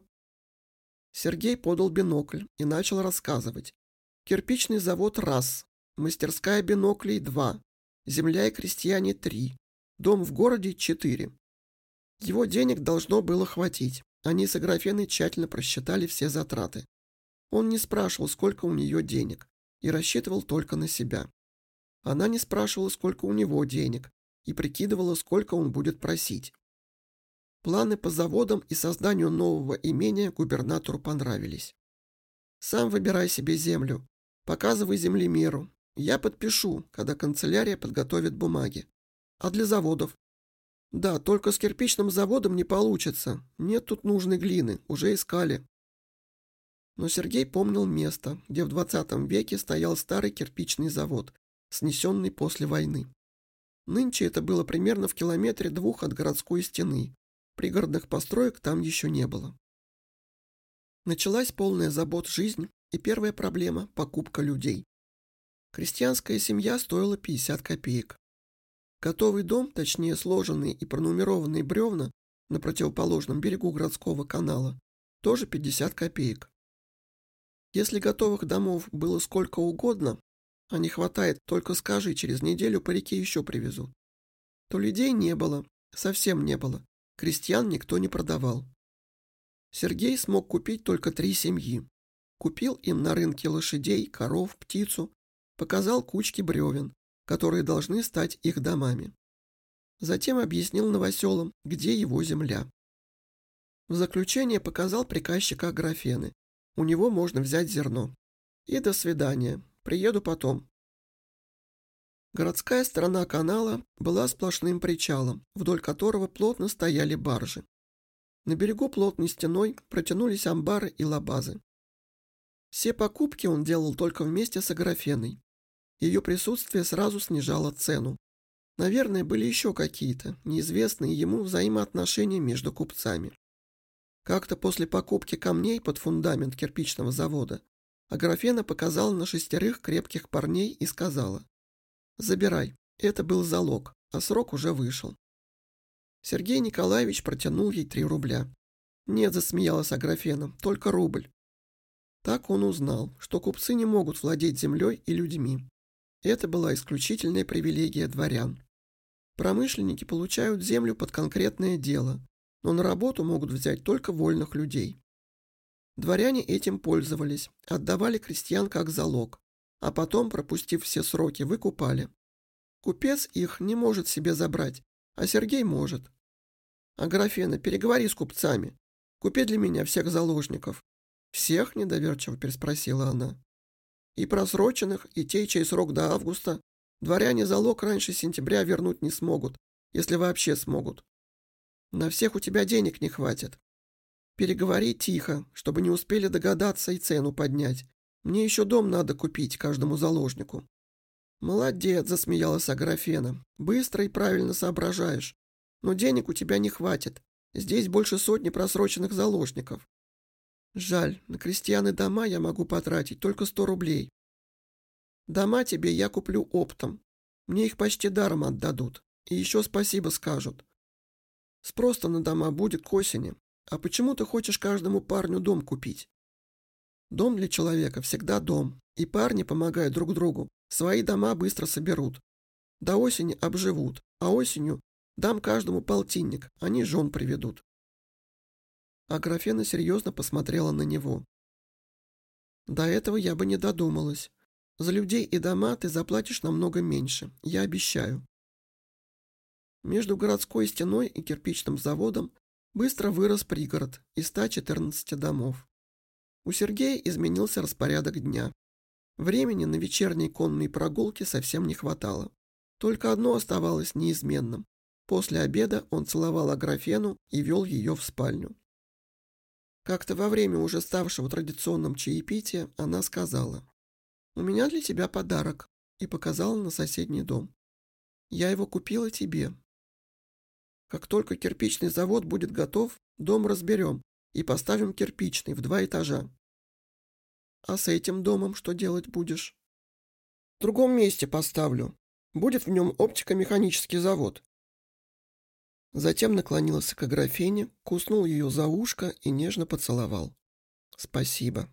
Сергей подал бинокль и начал рассказывать. «Кирпичный завод — раз, мастерская биноклей — 2, земля и крестьяне — 3, дом в городе — 4. Его денег должно было хватить. Они с Аграфеной тщательно просчитали все затраты. Он не спрашивал, сколько у нее денег, и рассчитывал только на себя. Она не спрашивала, сколько у него денег, и прикидывала, сколько он будет просить. Планы по заводам и созданию нового имения губернатору понравились. «Сам выбирай себе землю, показывай землемеру. Я подпишу, когда канцелярия подготовит бумаги. А для заводов?» «Да, только с кирпичным заводом не получится. Нет тут нужной глины, уже искали». Но Сергей помнил место, где в 20 веке стоял старый кирпичный завод, снесенный после войны. Нынче это было примерно в 2 километре от городской стены. Пригородных построек там еще не было. Началась полная забот жизнь, и первая проблема – покупка людей. Крестьянская семья стоила 50 копеек. Готовый дом, точнее сложенные и пронумерованные бревна на противоположном берегу городского канала, тоже 50 копеек. Если готовых домов было сколько угодно, а не хватает, только скажи, через неделю по реке еще привезут, то людей не было, совсем не было, крестьян никто не продавал. Сергей смог купить только 3 семьи. Купил им на рынке лошадей, коров, птицу, показал кучки бревен, которые должны стать их домами. Затем объяснил новоселам, где его земля. В заключение показал приказчика Аграфены. У него можно взять зерно. И до свидания. Приеду потом». Городская сторона канала была сплошным причалом, вдоль которого плотно стояли баржи. На берегу плотной стеной протянулись амбары и лабазы. Все покупки он делал только вместе с Аграфеной. Ее присутствие сразу снижало цену. Наверное, были еще какие-то, неизвестные ему взаимоотношения между купцами. Как-то после покупки камней под фундамент кирпичного завода Аграфена показала на 6 крепких парней и сказала: «Забирай, это был залог, а срок уже вышел». Сергей Николаевич протянул ей 3 рубля. «Нет», — засмеялась Аграфена, — «только рубль». Так он узнал, что купцы не могут владеть землей и людьми. Это была исключительная привилегия дворян. Промышленники получают землю под конкретное дело, но на работу могут взять только вольных людей. Дворяне этим пользовались, отдавали крестьян как залог, а потом, пропустив все сроки, выкупали. Купец их не может себе забрать, а Сергей может. «Аграфена, переговори с купцами. Купи для меня всех заложников». «Всех?» – недоверчиво переспросила она. «И просроченных, и те, чей срок до августа. Дворяне залог раньше сентября вернуть не смогут, если вообще смогут. На всех у тебя денег не хватит. Переговори тихо, чтобы не успели догадаться и цену поднять. Мне еще дом надо купить каждому заложнику». «Молодец», — засмеялась Аграфена. «Быстро и правильно соображаешь. Но денег у тебя не хватит. Здесь больше 100 просроченных заложников. Жаль, на крестьян и дома я могу потратить только 100 рублей. Дома тебе я куплю оптом. Мне их почти даром отдадут. И еще спасибо скажут. Спрос-то на дома будет к осени. А почему ты хочешь каждому парню дом купить? Дом для человека всегда дом. И парни, помогая друг другу, свои дома быстро соберут. До осени обживут. А осенью дам каждому полтинник. Они жен приведут». Аграфена серьезно посмотрела на него. «До этого я бы не додумалась. За людей и дома ты заплатишь намного меньше, я обещаю». Между городской стеной и кирпичным заводом быстро вырос пригород из 114 домов. У Сергея изменился распорядок дня. Времени на вечерние конные прогулки совсем не хватало. Только одно оставалось неизменным. После обеда он целовал Аграфену и вел ее в спальню. Как-то во время уже ставшего традиционным чаепития она сказала: «У меня для тебя подарок», и показала на соседний дом. «Я его купила тебе. Как только кирпичный завод будет готов, дом разберем и поставим кирпичный в 2 этажа». «А с этим домом что делать будешь?» «В другом месте поставлю. Будет в нем оптико-механический завод». Затем наклонился к Аграфене, куснул ее за ушко и нежно поцеловал. «Спасибо».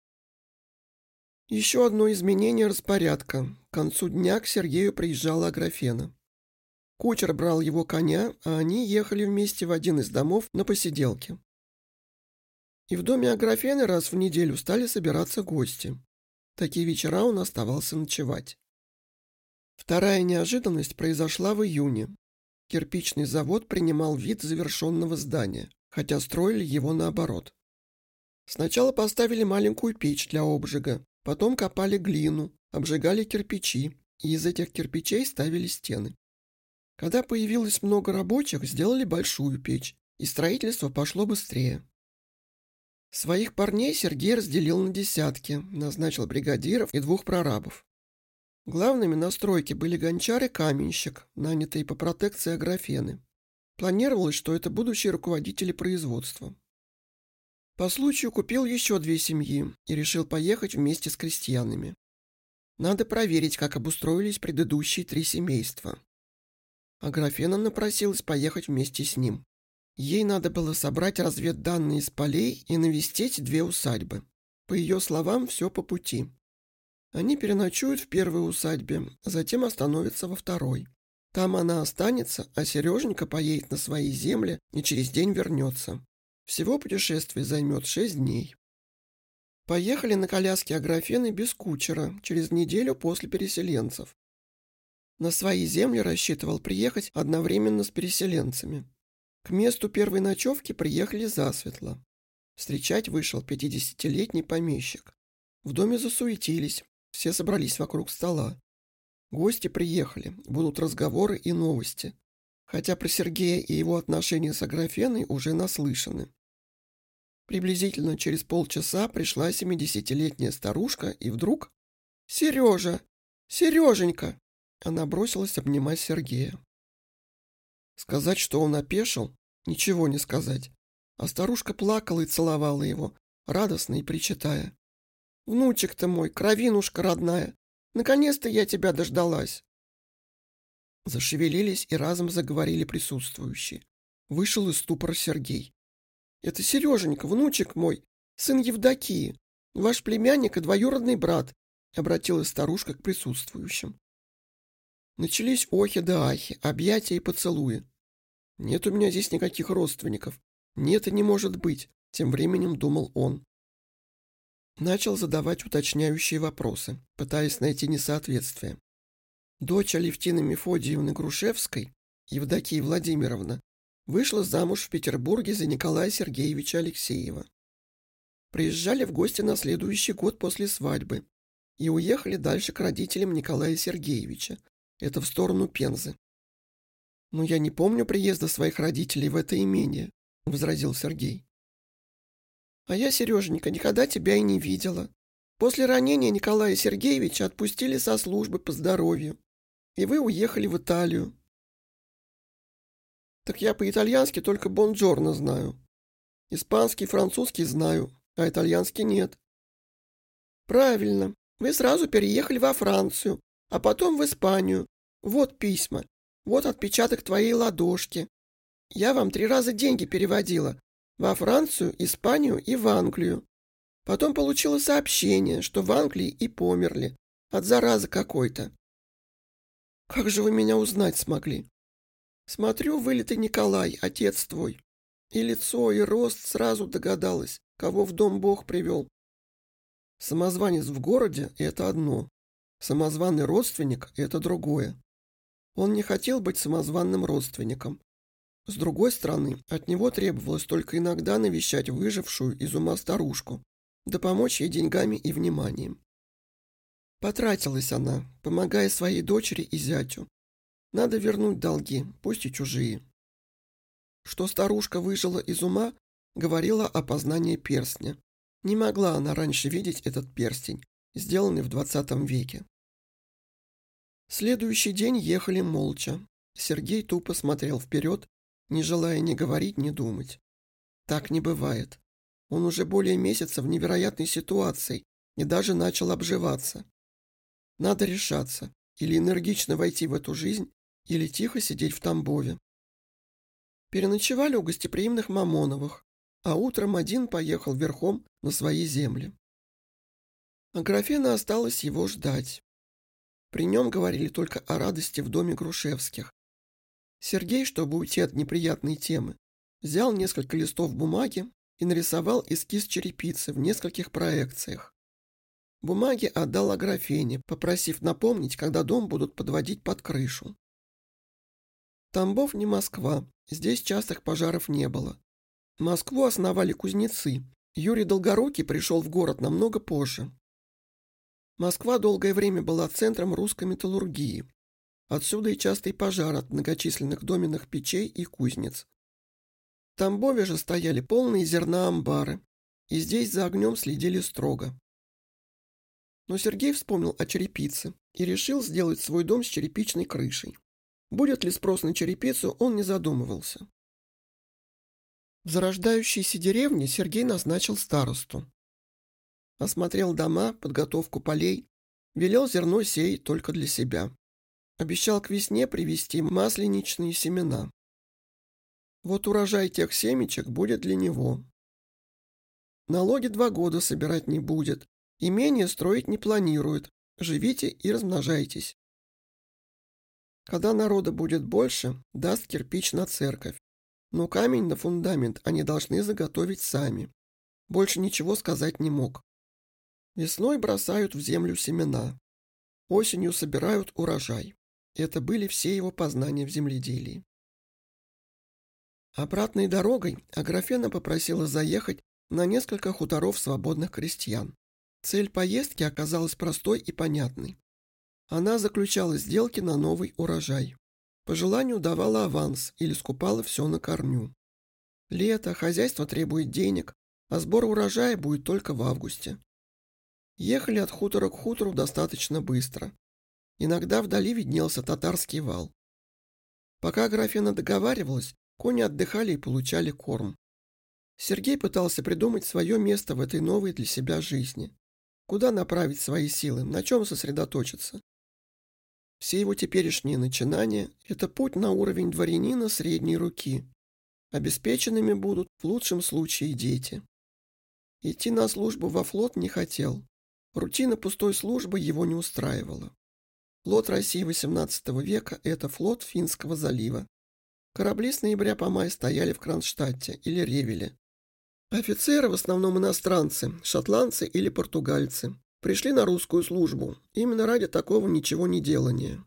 Еще одно изменение распорядка. К концу дня к Сергею приезжала Аграфена. Кучер брал его коня, а они ехали вместе в один из домов на посиделке. И в доме Аграфены раз в неделю стали собираться гости. Такие вечера он оставался ночевать. Вторая неожиданность произошла в июне. Кирпичный завод принимал вид завершенного здания, хотя строили его наоборот. Сначала поставили маленькую печь для обжига, потом копали глину, обжигали кирпичи, и из этих кирпичей ставили стены. Когда появилось много рабочих, сделали большую печь, и строительство пошло быстрее. Своих парней Сергей разделил на десятки, назначил бригадиров и 2 прорабов. Главными на стройке были гончар и каменщик, нанятые по протекции Аграфены. Планировалось, что это будущие руководители производства. По случаю купил еще 2 семьи и решил поехать вместе с крестьянами. Надо проверить, как обустроились предыдущие 3 семейства. Аграфена напросилась поехать вместе с ним. Ей надо было собрать разведданные с полей и навестить 2 усадьбы. По ее словам, все по пути. Они переночуют в первой усадьбе, затем остановятся во второй. Там она останется, а Сереженька поедет на свои земли и через день вернется. Всего путешествие займет 6 дней. Поехали на коляске Аграфены без кучера, через неделю после переселенцев. На свои земли рассчитывал приехать одновременно с переселенцами. К месту первой ночевки приехали засветло. Встречать вышел 50-летний помещик. В доме засуетились, Все собрались вокруг стола. Гости приехали, будут разговоры и новости. Хотя про Сергея и его отношения с Аграфеной уже наслышаны. Приблизительно через полчаса пришла 70-летняя старушка и вдруг... «Сережа! Сереженька!» Она бросилась обнимать Сергея. Сказать, что он опешил, ничего не сказать. А старушка плакала и целовала его, радостно и причитая. «Внучек-то мой, кровинушка родная, наконец-то я тебя дождалась!» Зашевелились и разом заговорили присутствующие. Вышел из ступора Сергей. «Это Сереженька, внучек мой, сын Евдокии, ваш племянник и двоюродный брат», обратилась старушка к присутствующим. Начались охи да ахи, объятия и поцелуи. «Нет у меня здесь никаких родственников. Нет и не может быть», тем временем думал он. Начал задавать уточняющие вопросы, пытаясь найти несоответствие. Дочь Алевтины Мефодиевны Грушевской, Евдокия Владимировна, вышла замуж в Петербурге за Николая Сергеевича Алексеева. Приезжали в гости на следующий год после свадьбы и уехали дальше к родителям Николая Сергеевича, это в сторону Пензы. «Но я не помню приезда своих родителей в это имение», — возразил Сергей. «А я, Сереженька, никогда тебя и не видела. После ранения Николая Сергеевича отпустили со службы по здоровью, и вы уехали в Италию». «Так я по-итальянски только бонджорно знаю. Испанский и французский знаю, а итальянский нет». «Правильно. Вы сразу переехали во Францию, а потом в Испанию. Вот письма. Вот отпечаток твоей ладошки. Я вам 3 раза деньги переводила. Во Францию, Испанию и в Англию. Потом получила сообщение, что в Англии и померли. От заразы какой-то». «Как же вы меня узнать смогли?» «Смотрю, вылитый Николай, отец твой. И лицо, и рост сразу догадалась, кого в дом Бог привел». Самозванец в городе — это одно. Самозваный родственник — это другое. Он не хотел быть самозванным родственником. С другой стороны, от него требовалось только иногда навещать выжившую из ума старушку, да помочь ей деньгами и вниманием. Потратилась она, помогая своей дочери и зятю. Надо вернуть долги, пусть и чужие. Что старушка выжила из ума, говорила о познании перстня. Не могла она раньше видеть этот перстень, сделанный в 20 веке. Следующий день ехали молча. Сергей тупо смотрел вперед, не желая ни говорить, ни думать. Так не бывает. Он уже более месяца в невероятной ситуации и даже начал обживаться. Надо решаться, или энергично войти в эту жизнь, или тихо сидеть в Тамбове. Переночевали у гостеприимных Мамоновых, а утром один поехал верхом на свои земли. Аграфена осталась его ждать. При нем говорили только о радости в доме Грушевских. Сергей, чтобы уйти от неприятной темы, взял несколько листов бумаги и нарисовал эскиз черепицы в нескольких проекциях. Бумаги отдал Аграфене, попросив напомнить, когда дом будут подводить под крышу. Тамбов не Москва, здесь частых пожаров не было. Москву основали кузнецы. Юрий Долгорукий пришел в город намного позже. Москва долгое время была центром русской металлургии. Отсюда и частый пожар от многочисленных доменных печей и кузнец. В Тамбове же стояли полные зерна амбары, и здесь за огнем следили строго. Но Сергей вспомнил о черепице и решил сделать свой дом с черепичной крышей. Будет ли спрос на черепицу, он не задумывался. В зарождающейся деревне Сергей назначил старосту. Осмотрел дома, подготовку полей, велел зерно сеять только для себя. Обещал к весне привезти масленичные семена. Вот урожай тех семечек будет для него. Налоги 2 года собирать не будет, имение строить не планирует, живите и размножайтесь. Когда народа будет больше, даст кирпич на церковь, но камень на фундамент они должны заготовить сами. Больше ничего сказать не мог. Весной бросают в землю семена. Осенью собирают урожай. Это были все его познания в земледелии. Обратной дорогой Аграфена попросила заехать на несколько хуторов свободных крестьян. Цель поездки оказалась простой и понятной. Она заключала сделки на новый урожай. По желанию давала аванс или скупала все на корню. Лето, хозяйство требует денег, а сбор урожая будет только в августе. Ехали от хутора к хутору достаточно быстро. Иногда вдали виднелся татарский вал. Пока Аграфена договаривалась, кони отдыхали и получали корм. Сергей пытался придумать свое место в этой новой для себя жизни. Куда направить свои силы, на чем сосредоточиться? Все его теперешние начинания – это путь на уровень дворянина средней руки. Обеспеченными будут в лучшем случае дети. Идти на службу во флот не хотел. Рутина пустой службы его не устраивала. Флот России XVIII века – это флот Финского залива. Корабли с ноября по май стояли в Кронштадте или Ревеле. Офицеры в основном иностранцы, шотландцы или португальцы. Пришли на русскую службу, именно ради такого ничего не делания.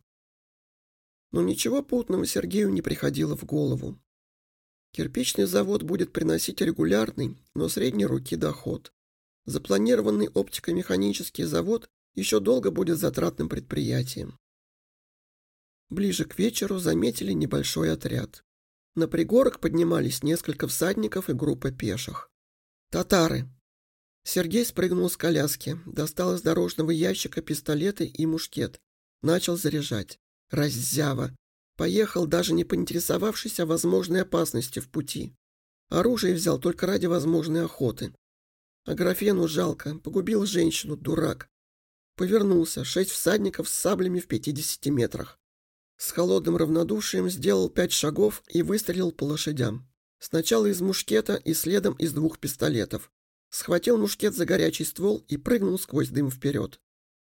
Но ничего путного Сергею не приходило в голову. Кирпичный завод будет приносить регулярный, но средней руки доход. Запланированный оптико-механический завод еще долго будет затратным предприятием. Ближе к вечеру заметили небольшой отряд. На пригорок поднимались несколько всадников и группа пеших. Татары. Сергей спрыгнул с коляски, достал из дорожного ящика пистолеты и мушкет. Начал заряжать. Раззява. Поехал, даже не поинтересовавшись о возможной опасности в пути. Оружие взял только ради возможной охоты. Аграфену жалко, погубил женщину, дурак. Повернулся, 6 всадников с саблями в 50 метрах. С холодным равнодушием сделал 5 шагов и выстрелил по лошадям. Сначала из мушкета и следом из 2 пистолетов. Схватил мушкет за горячий ствол и прыгнул сквозь дым вперед.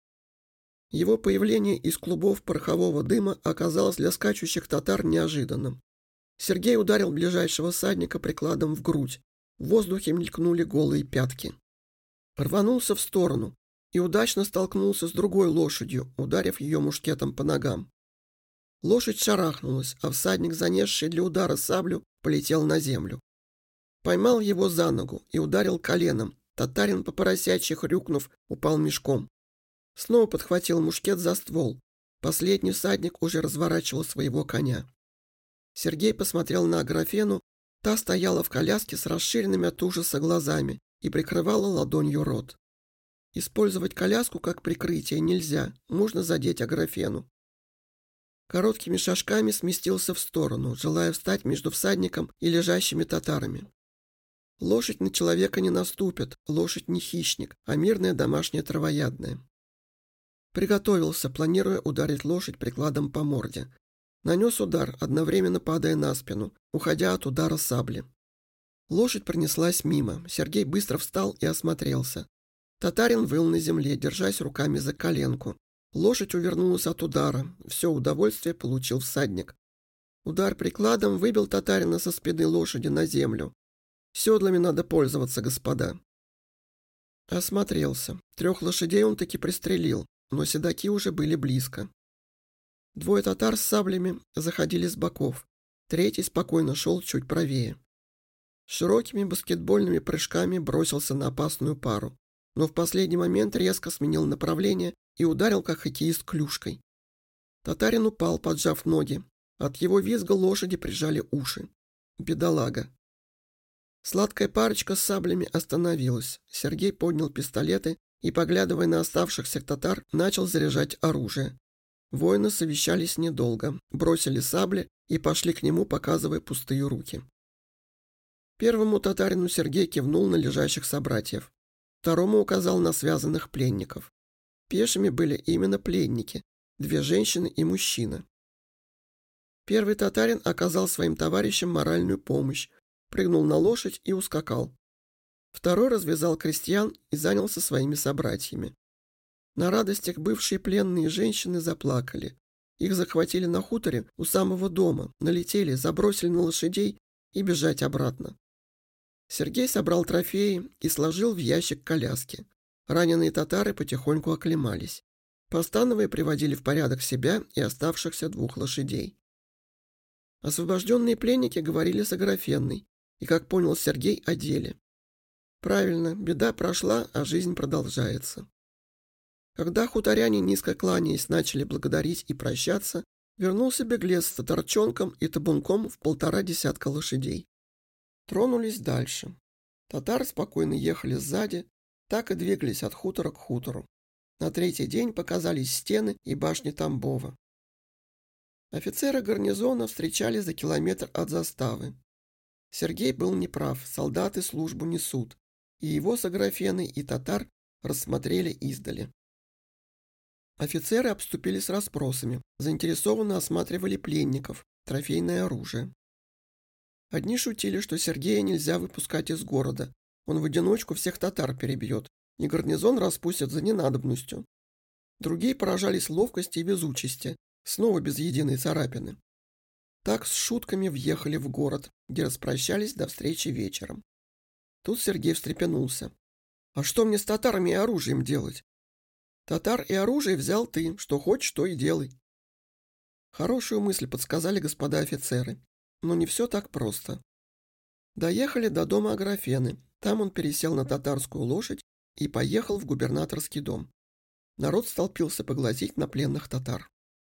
Его появление из клубов порохового дыма оказалось для скачущих татар неожиданным. Сергей ударил ближайшего всадника прикладом в грудь. В воздухе мелькнули голые пятки. Рванулся в сторону и удачно столкнулся с другой лошадью, ударив ее мушкетом по ногам. Лошадь шарахнулась, а всадник, занесший для удара саблю, полетел на землю. Поймал его за ногу и ударил коленом. Татарин, по поросячьи хрюкнув, упал мешком. Снова подхватил мушкет за ствол. Последний всадник уже разворачивал своего коня. Сергей посмотрел на Аграфену. Та стояла в коляске с расширенными от ужаса глазами и прикрывала ладонью рот. Использовать коляску как прикрытие нельзя, можно задеть Аграфену. Короткими шажками сместился в сторону, желая встать между всадником и лежащими татарами. Лошадь на человека не наступит, лошадь не хищник, а мирная домашняя травоядная. Приготовился, планируя ударить лошадь прикладом по морде. Нанес удар, одновременно падая на спину, уходя от удара сабли. Лошадь пронеслась мимо. Сергей быстро встал и осмотрелся. Татарин выл на земле, держась руками за коленку. Лошадь увернулась от удара. Все удовольствие получил всадник. Удар прикладом выбил татарина со спины лошади на землю. Седлами надо пользоваться, господа. Осмотрелся. 3 лошадей он таки пристрелил, но седаки уже были близко. 2 татар с саблями заходили с боков. 3 спокойно шел чуть правее. Широкими баскетбольными прыжками бросился на опасную пару, но в последний момент резко сменил направление и ударил, как хоккеист, клюшкой. Татарин упал, поджав ноги. От его визга лошади прижали уши. Бедолага. Сладкая парочка с саблями остановилась. Сергей поднял пистолеты и, поглядывая на оставшихся татар, начал заряжать оружие. Воины совещались недолго, бросили сабли и пошли к нему, показывая пустые руки. Первому татарину Сергей кивнул на лежащих собратьев. Второму указал на связанных пленников. Пешими были именно пленники, 2 женщины и мужчина. Первый татарин оказал своим товарищам моральную помощь, прыгнул на лошадь и ускакал. Второй развязал крестьян и занялся своими собратьями. На радостях бывшие пленные женщины заплакали. Их захватили на хуторе у самого дома, налетели, забросили на лошадей и бежать обратно. Сергей собрал трофеи и сложил в ящик коляски. Раненые татары потихоньку оклемались. Постановые приводили в порядок себя и оставшихся 2 лошадей. Освобожденные пленники говорили с Аграфенной и, как понял Сергей, о деле. Правильно, беда прошла, а жизнь продолжается. Когда хуторяне, низко кланяясь, начали благодарить и прощаться, вернулся беглец с татарчонком и табунком в 1,5 десятка лошадей. Тронулись дальше. Татары спокойно ехали сзади, так и двигались от хутора к хутору. На 3-й день показались стены и башни Тамбова. Офицеры гарнизона встречали за километр от заставы. Сергей был неправ, солдаты службу несут, и его с Аграфеной и татар рассмотрели издали. Офицеры обступили с расспросами, заинтересованно осматривали пленников, трофейное оружие. Одни шутили, что Сергея нельзя выпускать из города, он в одиночку всех татар перебьет, и гарнизон распустят за ненадобностью. Другие поражались ловкости и везучести, снова без единой царапины. Так с шутками въехали в город, где распрощались до встречи вечером. Тут Сергей встрепенулся. «А что мне с татарами и оружием делать?» «Татар и оружие взял ты, что хочешь, то и делай». Хорошую мысль подсказали господа офицеры, но не все так просто. Доехали до дома Аграфены, там он пересел на татарскую лошадь и поехал в губернаторский дом. Народ столпился поглазеть на пленных татар.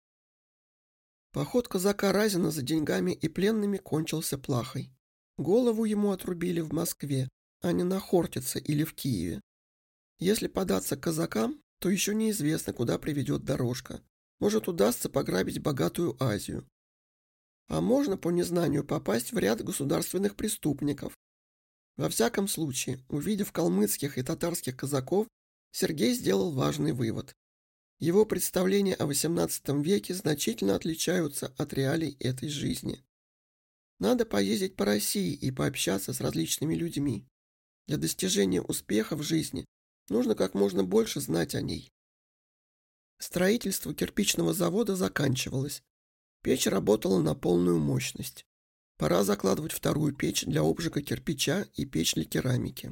Поход казака Разина за деньгами и пленными кончился плахой. Голову ему отрубили в Москве, а не на Хортице или в Киеве. Если податься к казакам, то еще неизвестно, куда приведет дорожка. Может, удастся пограбить богатую Азию. А можно по незнанию попасть в ряд государственных преступников. Во всяком случае, увидев калмыцких и татарских казаков, Сергей сделал важный вывод. Его представления о XVIII веке значительно отличаются от реалий этой жизни. Надо поездить по России и пообщаться с различными людьми. Для достижения успеха в жизни нужно как можно больше знать о ней. Строительство кирпичного завода заканчивалось. Печь работала на полную мощность. Пора закладывать вторую печь для обжига кирпича и печь для керамики.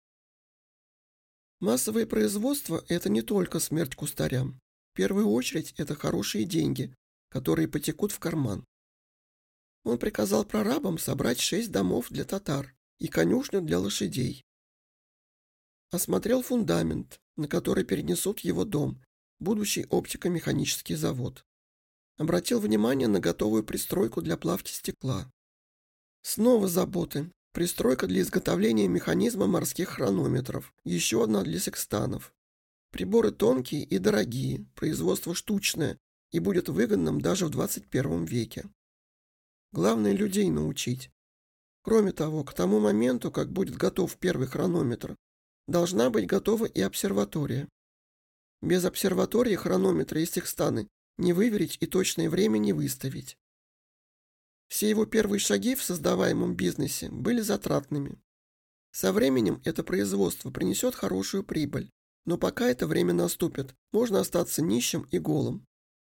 Массовое производство – это не только смерть кустарям. В первую очередь это хорошие деньги, которые потекут в карман. Он приказал прорабам собрать 6 домов для татар и конюшню для лошадей. Осмотрел фундамент, на который перенесут его дом, будущий оптико-механический завод. Обратил внимание на готовую пристройку для плавки стекла. Снова заботы. Пристройка для изготовления механизма морских хронометров, еще одна для секстанов. Приборы тонкие и дорогие, производство штучное и будет выгодным даже в 21 веке. Главное людей научить. Кроме того, к тому моменту, как будет готов первый хронометр, должна быть готова и обсерватория. Без обсерватории хронометра и секстаны не выверить и точное время не выставить. Все его первые шаги в создаваемом бизнесе были затратными. Со временем это производство принесет хорошую прибыль, но пока это время наступит, можно остаться нищим и голым.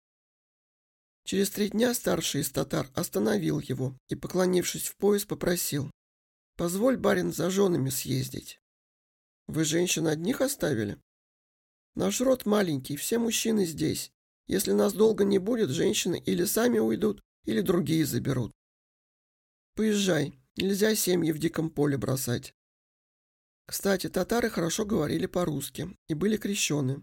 Через 3 дня старший из татар остановил его и, поклонившись в пояс, попросил: «Позволь, барин, за женами съездить». «Вы женщин одних оставили?» «Наш род маленький, все мужчины здесь. Если нас долго не будет, женщины или сами уйдут, или другие заберут. Поезжай, нельзя семьи в диком поле бросать». Кстати, татары хорошо говорили по-русски и были крещены.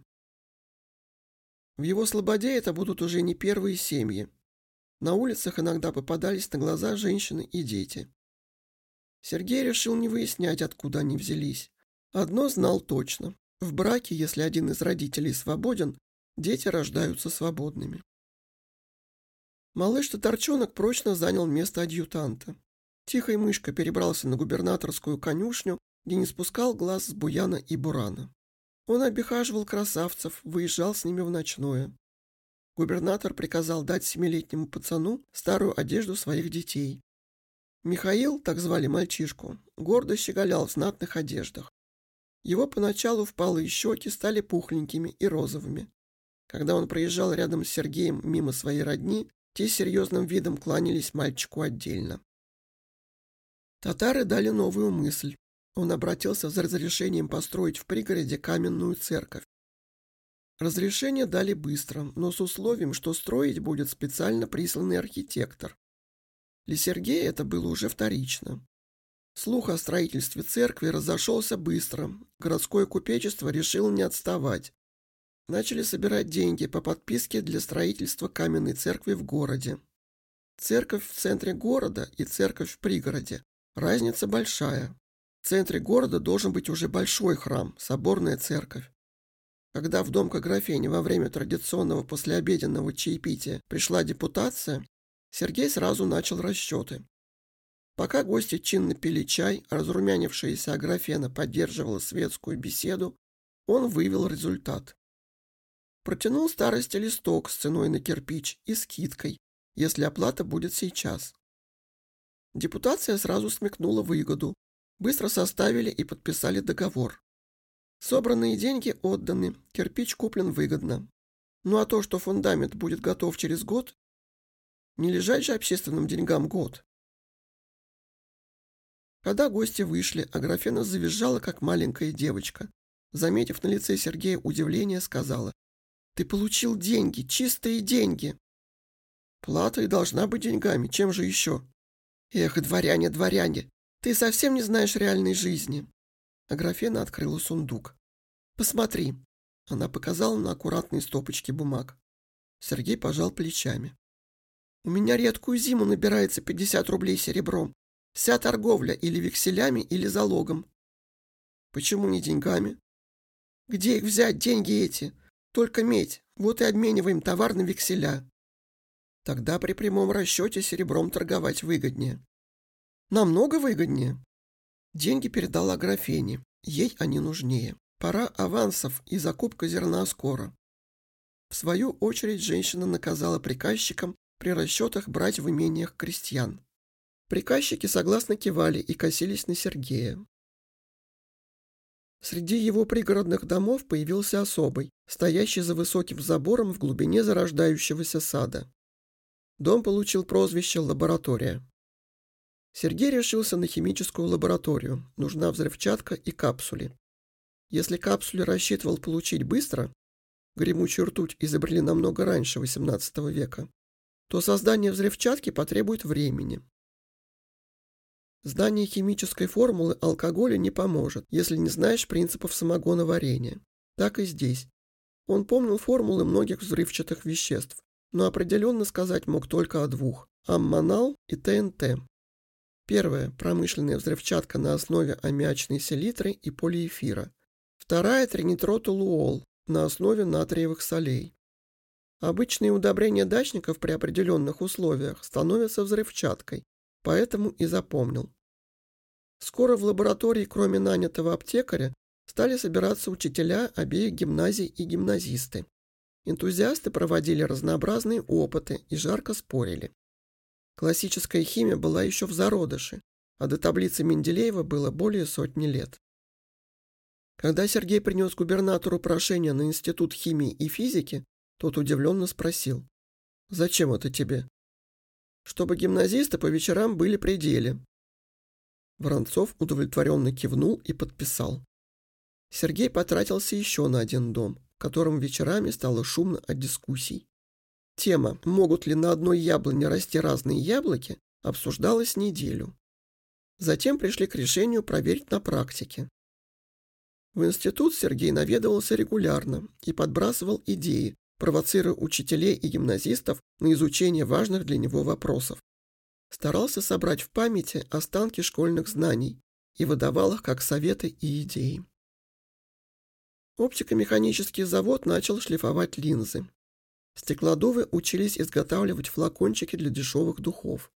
В его слободе это будут уже не первые семьи. На улицах иногда попадались на глаза женщины и дети. Сергей решил не выяснять, откуда они взялись. Одно знал точно. В браке, если один из родителей свободен, дети рождаются свободными. Малыш-татарчонок прочно занял место адъютанта. Тихой мышкой перебрался на губернаторскую конюшню, где не спускал глаз с Буяна и Бурана. Он обихаживал красавцев, выезжал с ними в ночное. Губернатор приказал дать 7-летнему пацану старую одежду своих детей. Михаил, так звали мальчишку, гордо щеголял в знатных одеждах. Его поначалу впалые щеки стали пухленькими и розовыми. Когда он проезжал рядом с Сергеем мимо своей родни, те серьезным видом кланялись мальчику отдельно. Татары дали новую мысль. Он обратился за разрешением построить в пригороде каменную церковь. Разрешение дали быстро, но с условием, что строить будет специально присланный архитектор. Для Сергея это было уже вторично. Слух о строительстве церкви разошелся быстро. Городское купечество решило не отставать. Начали собирать деньги по подписке для строительства каменной церкви в городе. Церковь в центре города и церковь в пригороде. Разница большая. В центре города должен быть уже большой храм, соборная церковь. Когда в дом к Аграфене во время традиционного послеобеденного чаепития пришла депутация, Сергей сразу начал расчеты. Пока гости чинно пили чай, разрумянившаяся Аграфена поддерживала светскую беседу, он вывел результат. Протянул старости листок с ценой на кирпич и скидкой, если оплата будет сейчас. Депутация сразу смекнула выгоду. Быстро составили и подписали договор. Собранные деньги отданы, кирпич куплен выгодно. Ну а то, что фундамент будет готов через год, не лежать же общественным деньгам год. Когда гости вышли, Аграфена завизжала, как маленькая девочка. Заметив на лице Сергея удивление, сказала: «Ты получил деньги, чистые деньги!» «Плата и должна быть деньгами, чем же еще?» «Эх, дворяне, дворяне, ты совсем не знаешь реальной жизни!» Аграфена открыла сундук. «Посмотри!» Она показала на аккуратные стопочки бумаг. Сергей пожал плечами. «У меня редкую зиму набирается 50 рублей серебром. Вся торговля или векселями, или залогом». «Почему не деньгами?» «Где их взять, деньги эти? Только медь, вот и обмениваем товар на векселя». «Тогда при прямом расчете серебром торговать выгоднее». «Намного выгоднее». Деньги передала Аграфене, ей они нужнее. Пора авансов и закупка зерна скоро. В свою очередь женщина наказала приказчикам при расчетах брать в имениях крестьян. Приказчики согласно кивали и косились на Сергея. Среди его пригородных домов появился особый, стоящий за высоким забором в глубине зарождающегося сада. Дом получил прозвище «Лаборатория». Сергей решился на химическую лабораторию, нужна взрывчатка и капсули. Если капсули рассчитывал получить быстро, гремучую ртуть изобрели намного раньше XVIII века, то создание взрывчатки потребует времени. Знание химической формулы алкоголя не поможет, если не знаешь принципов самогоноварения. Так и здесь. Он помнил формулы многих взрывчатых веществ, но определенно сказать мог только о двух – аммонал и ТНТ. Первая – промышленная взрывчатка на основе аммиачной селитры и полиэфира. Вторая – тринитротолуол на основе натриевых солей. Обычные удобрения дачников при определенных условиях становятся взрывчаткой, поэтому и запомнил. Скоро в лаборатории, кроме нанятого аптекаря, стали собираться учителя обеих гимназий и гимназисты. Энтузиасты проводили разнообразные опыты и жарко спорили. Классическая химия была еще в зародыше, а до таблицы Менделеева было более сотни лет. Когда Сергей принес губернатору прошение на Институт химии и физики, тот удивленно спросил: «Зачем это тебе?» «Чтобы гимназисты по вечерам были при деле». Воронцов удовлетворенно кивнул и подписал. Сергей потратился еще на один дом, в котором вечерами стало шумно от дискуссий. Тема «Могут ли на одной яблоне расти разные яблоки?» обсуждалась неделю. Затем пришли к решению проверить на практике. В институт Сергей наведывался регулярно и подбрасывал идеи, провоцируя учителей и гимназистов на изучение важных для него вопросов. Старался собрать в памяти останки школьных знаний и выдавал их как советы и идеи. Оптико-механический завод начал шлифовать линзы. Стеклодувы учились изготавливать флакончики для дешевых духов.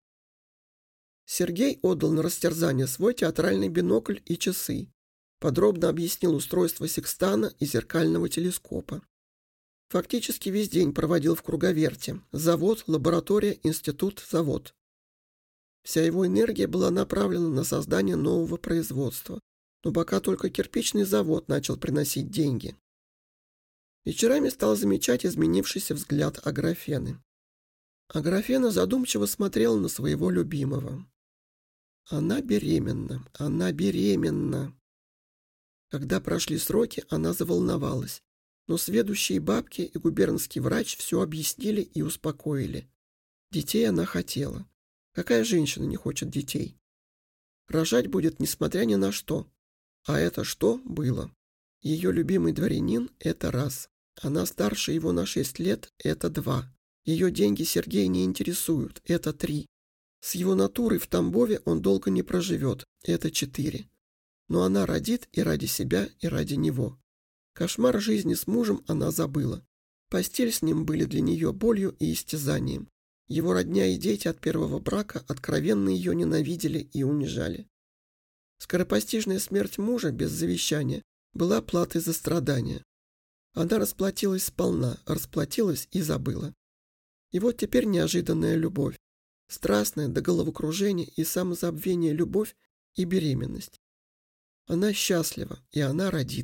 Сергей отдал на растерзание свой театральный бинокль и часы, подробно объяснил устройство секстана и зеркального телескопа. Фактически весь день проводил в круговерте: завод, лаборатория, институт, завод. Вся его энергия была направлена на создание нового производства, но пока только кирпичный завод начал приносить деньги. Вечерами стал замечать изменившийся взгляд Аграфены. Аграфена задумчиво смотрела на своего любимого. Она беременна, она беременна. Когда прошли сроки, она заволновалась, но сведущие бабки и губернский врач все объяснили и успокоили. Детей она хотела. Какая женщина не хочет детей? Рожать будет несмотря ни на что. А это что было? Ее любимый дворянин – это раз. Она старше его на 6 лет – это 2. Ее деньги Сергея не интересуют – это 3. С его натурой в Тамбове он долго не проживет – это 4. Но она родит и ради себя, и ради него. Кошмар жизни с мужем она забыла. Постель с ним были для нее болью и истязанием. Его родня и дети от первого брака откровенно ее ненавидели и унижали. Скоропостижная смерть мужа без завещания была платой за страдания. Она расплатилась сполна, расплатилась и забыла. И вот теперь неожиданная любовь. Страстная до головокружения и самозабвения любовь и беременность. Она счастлива, и она родит.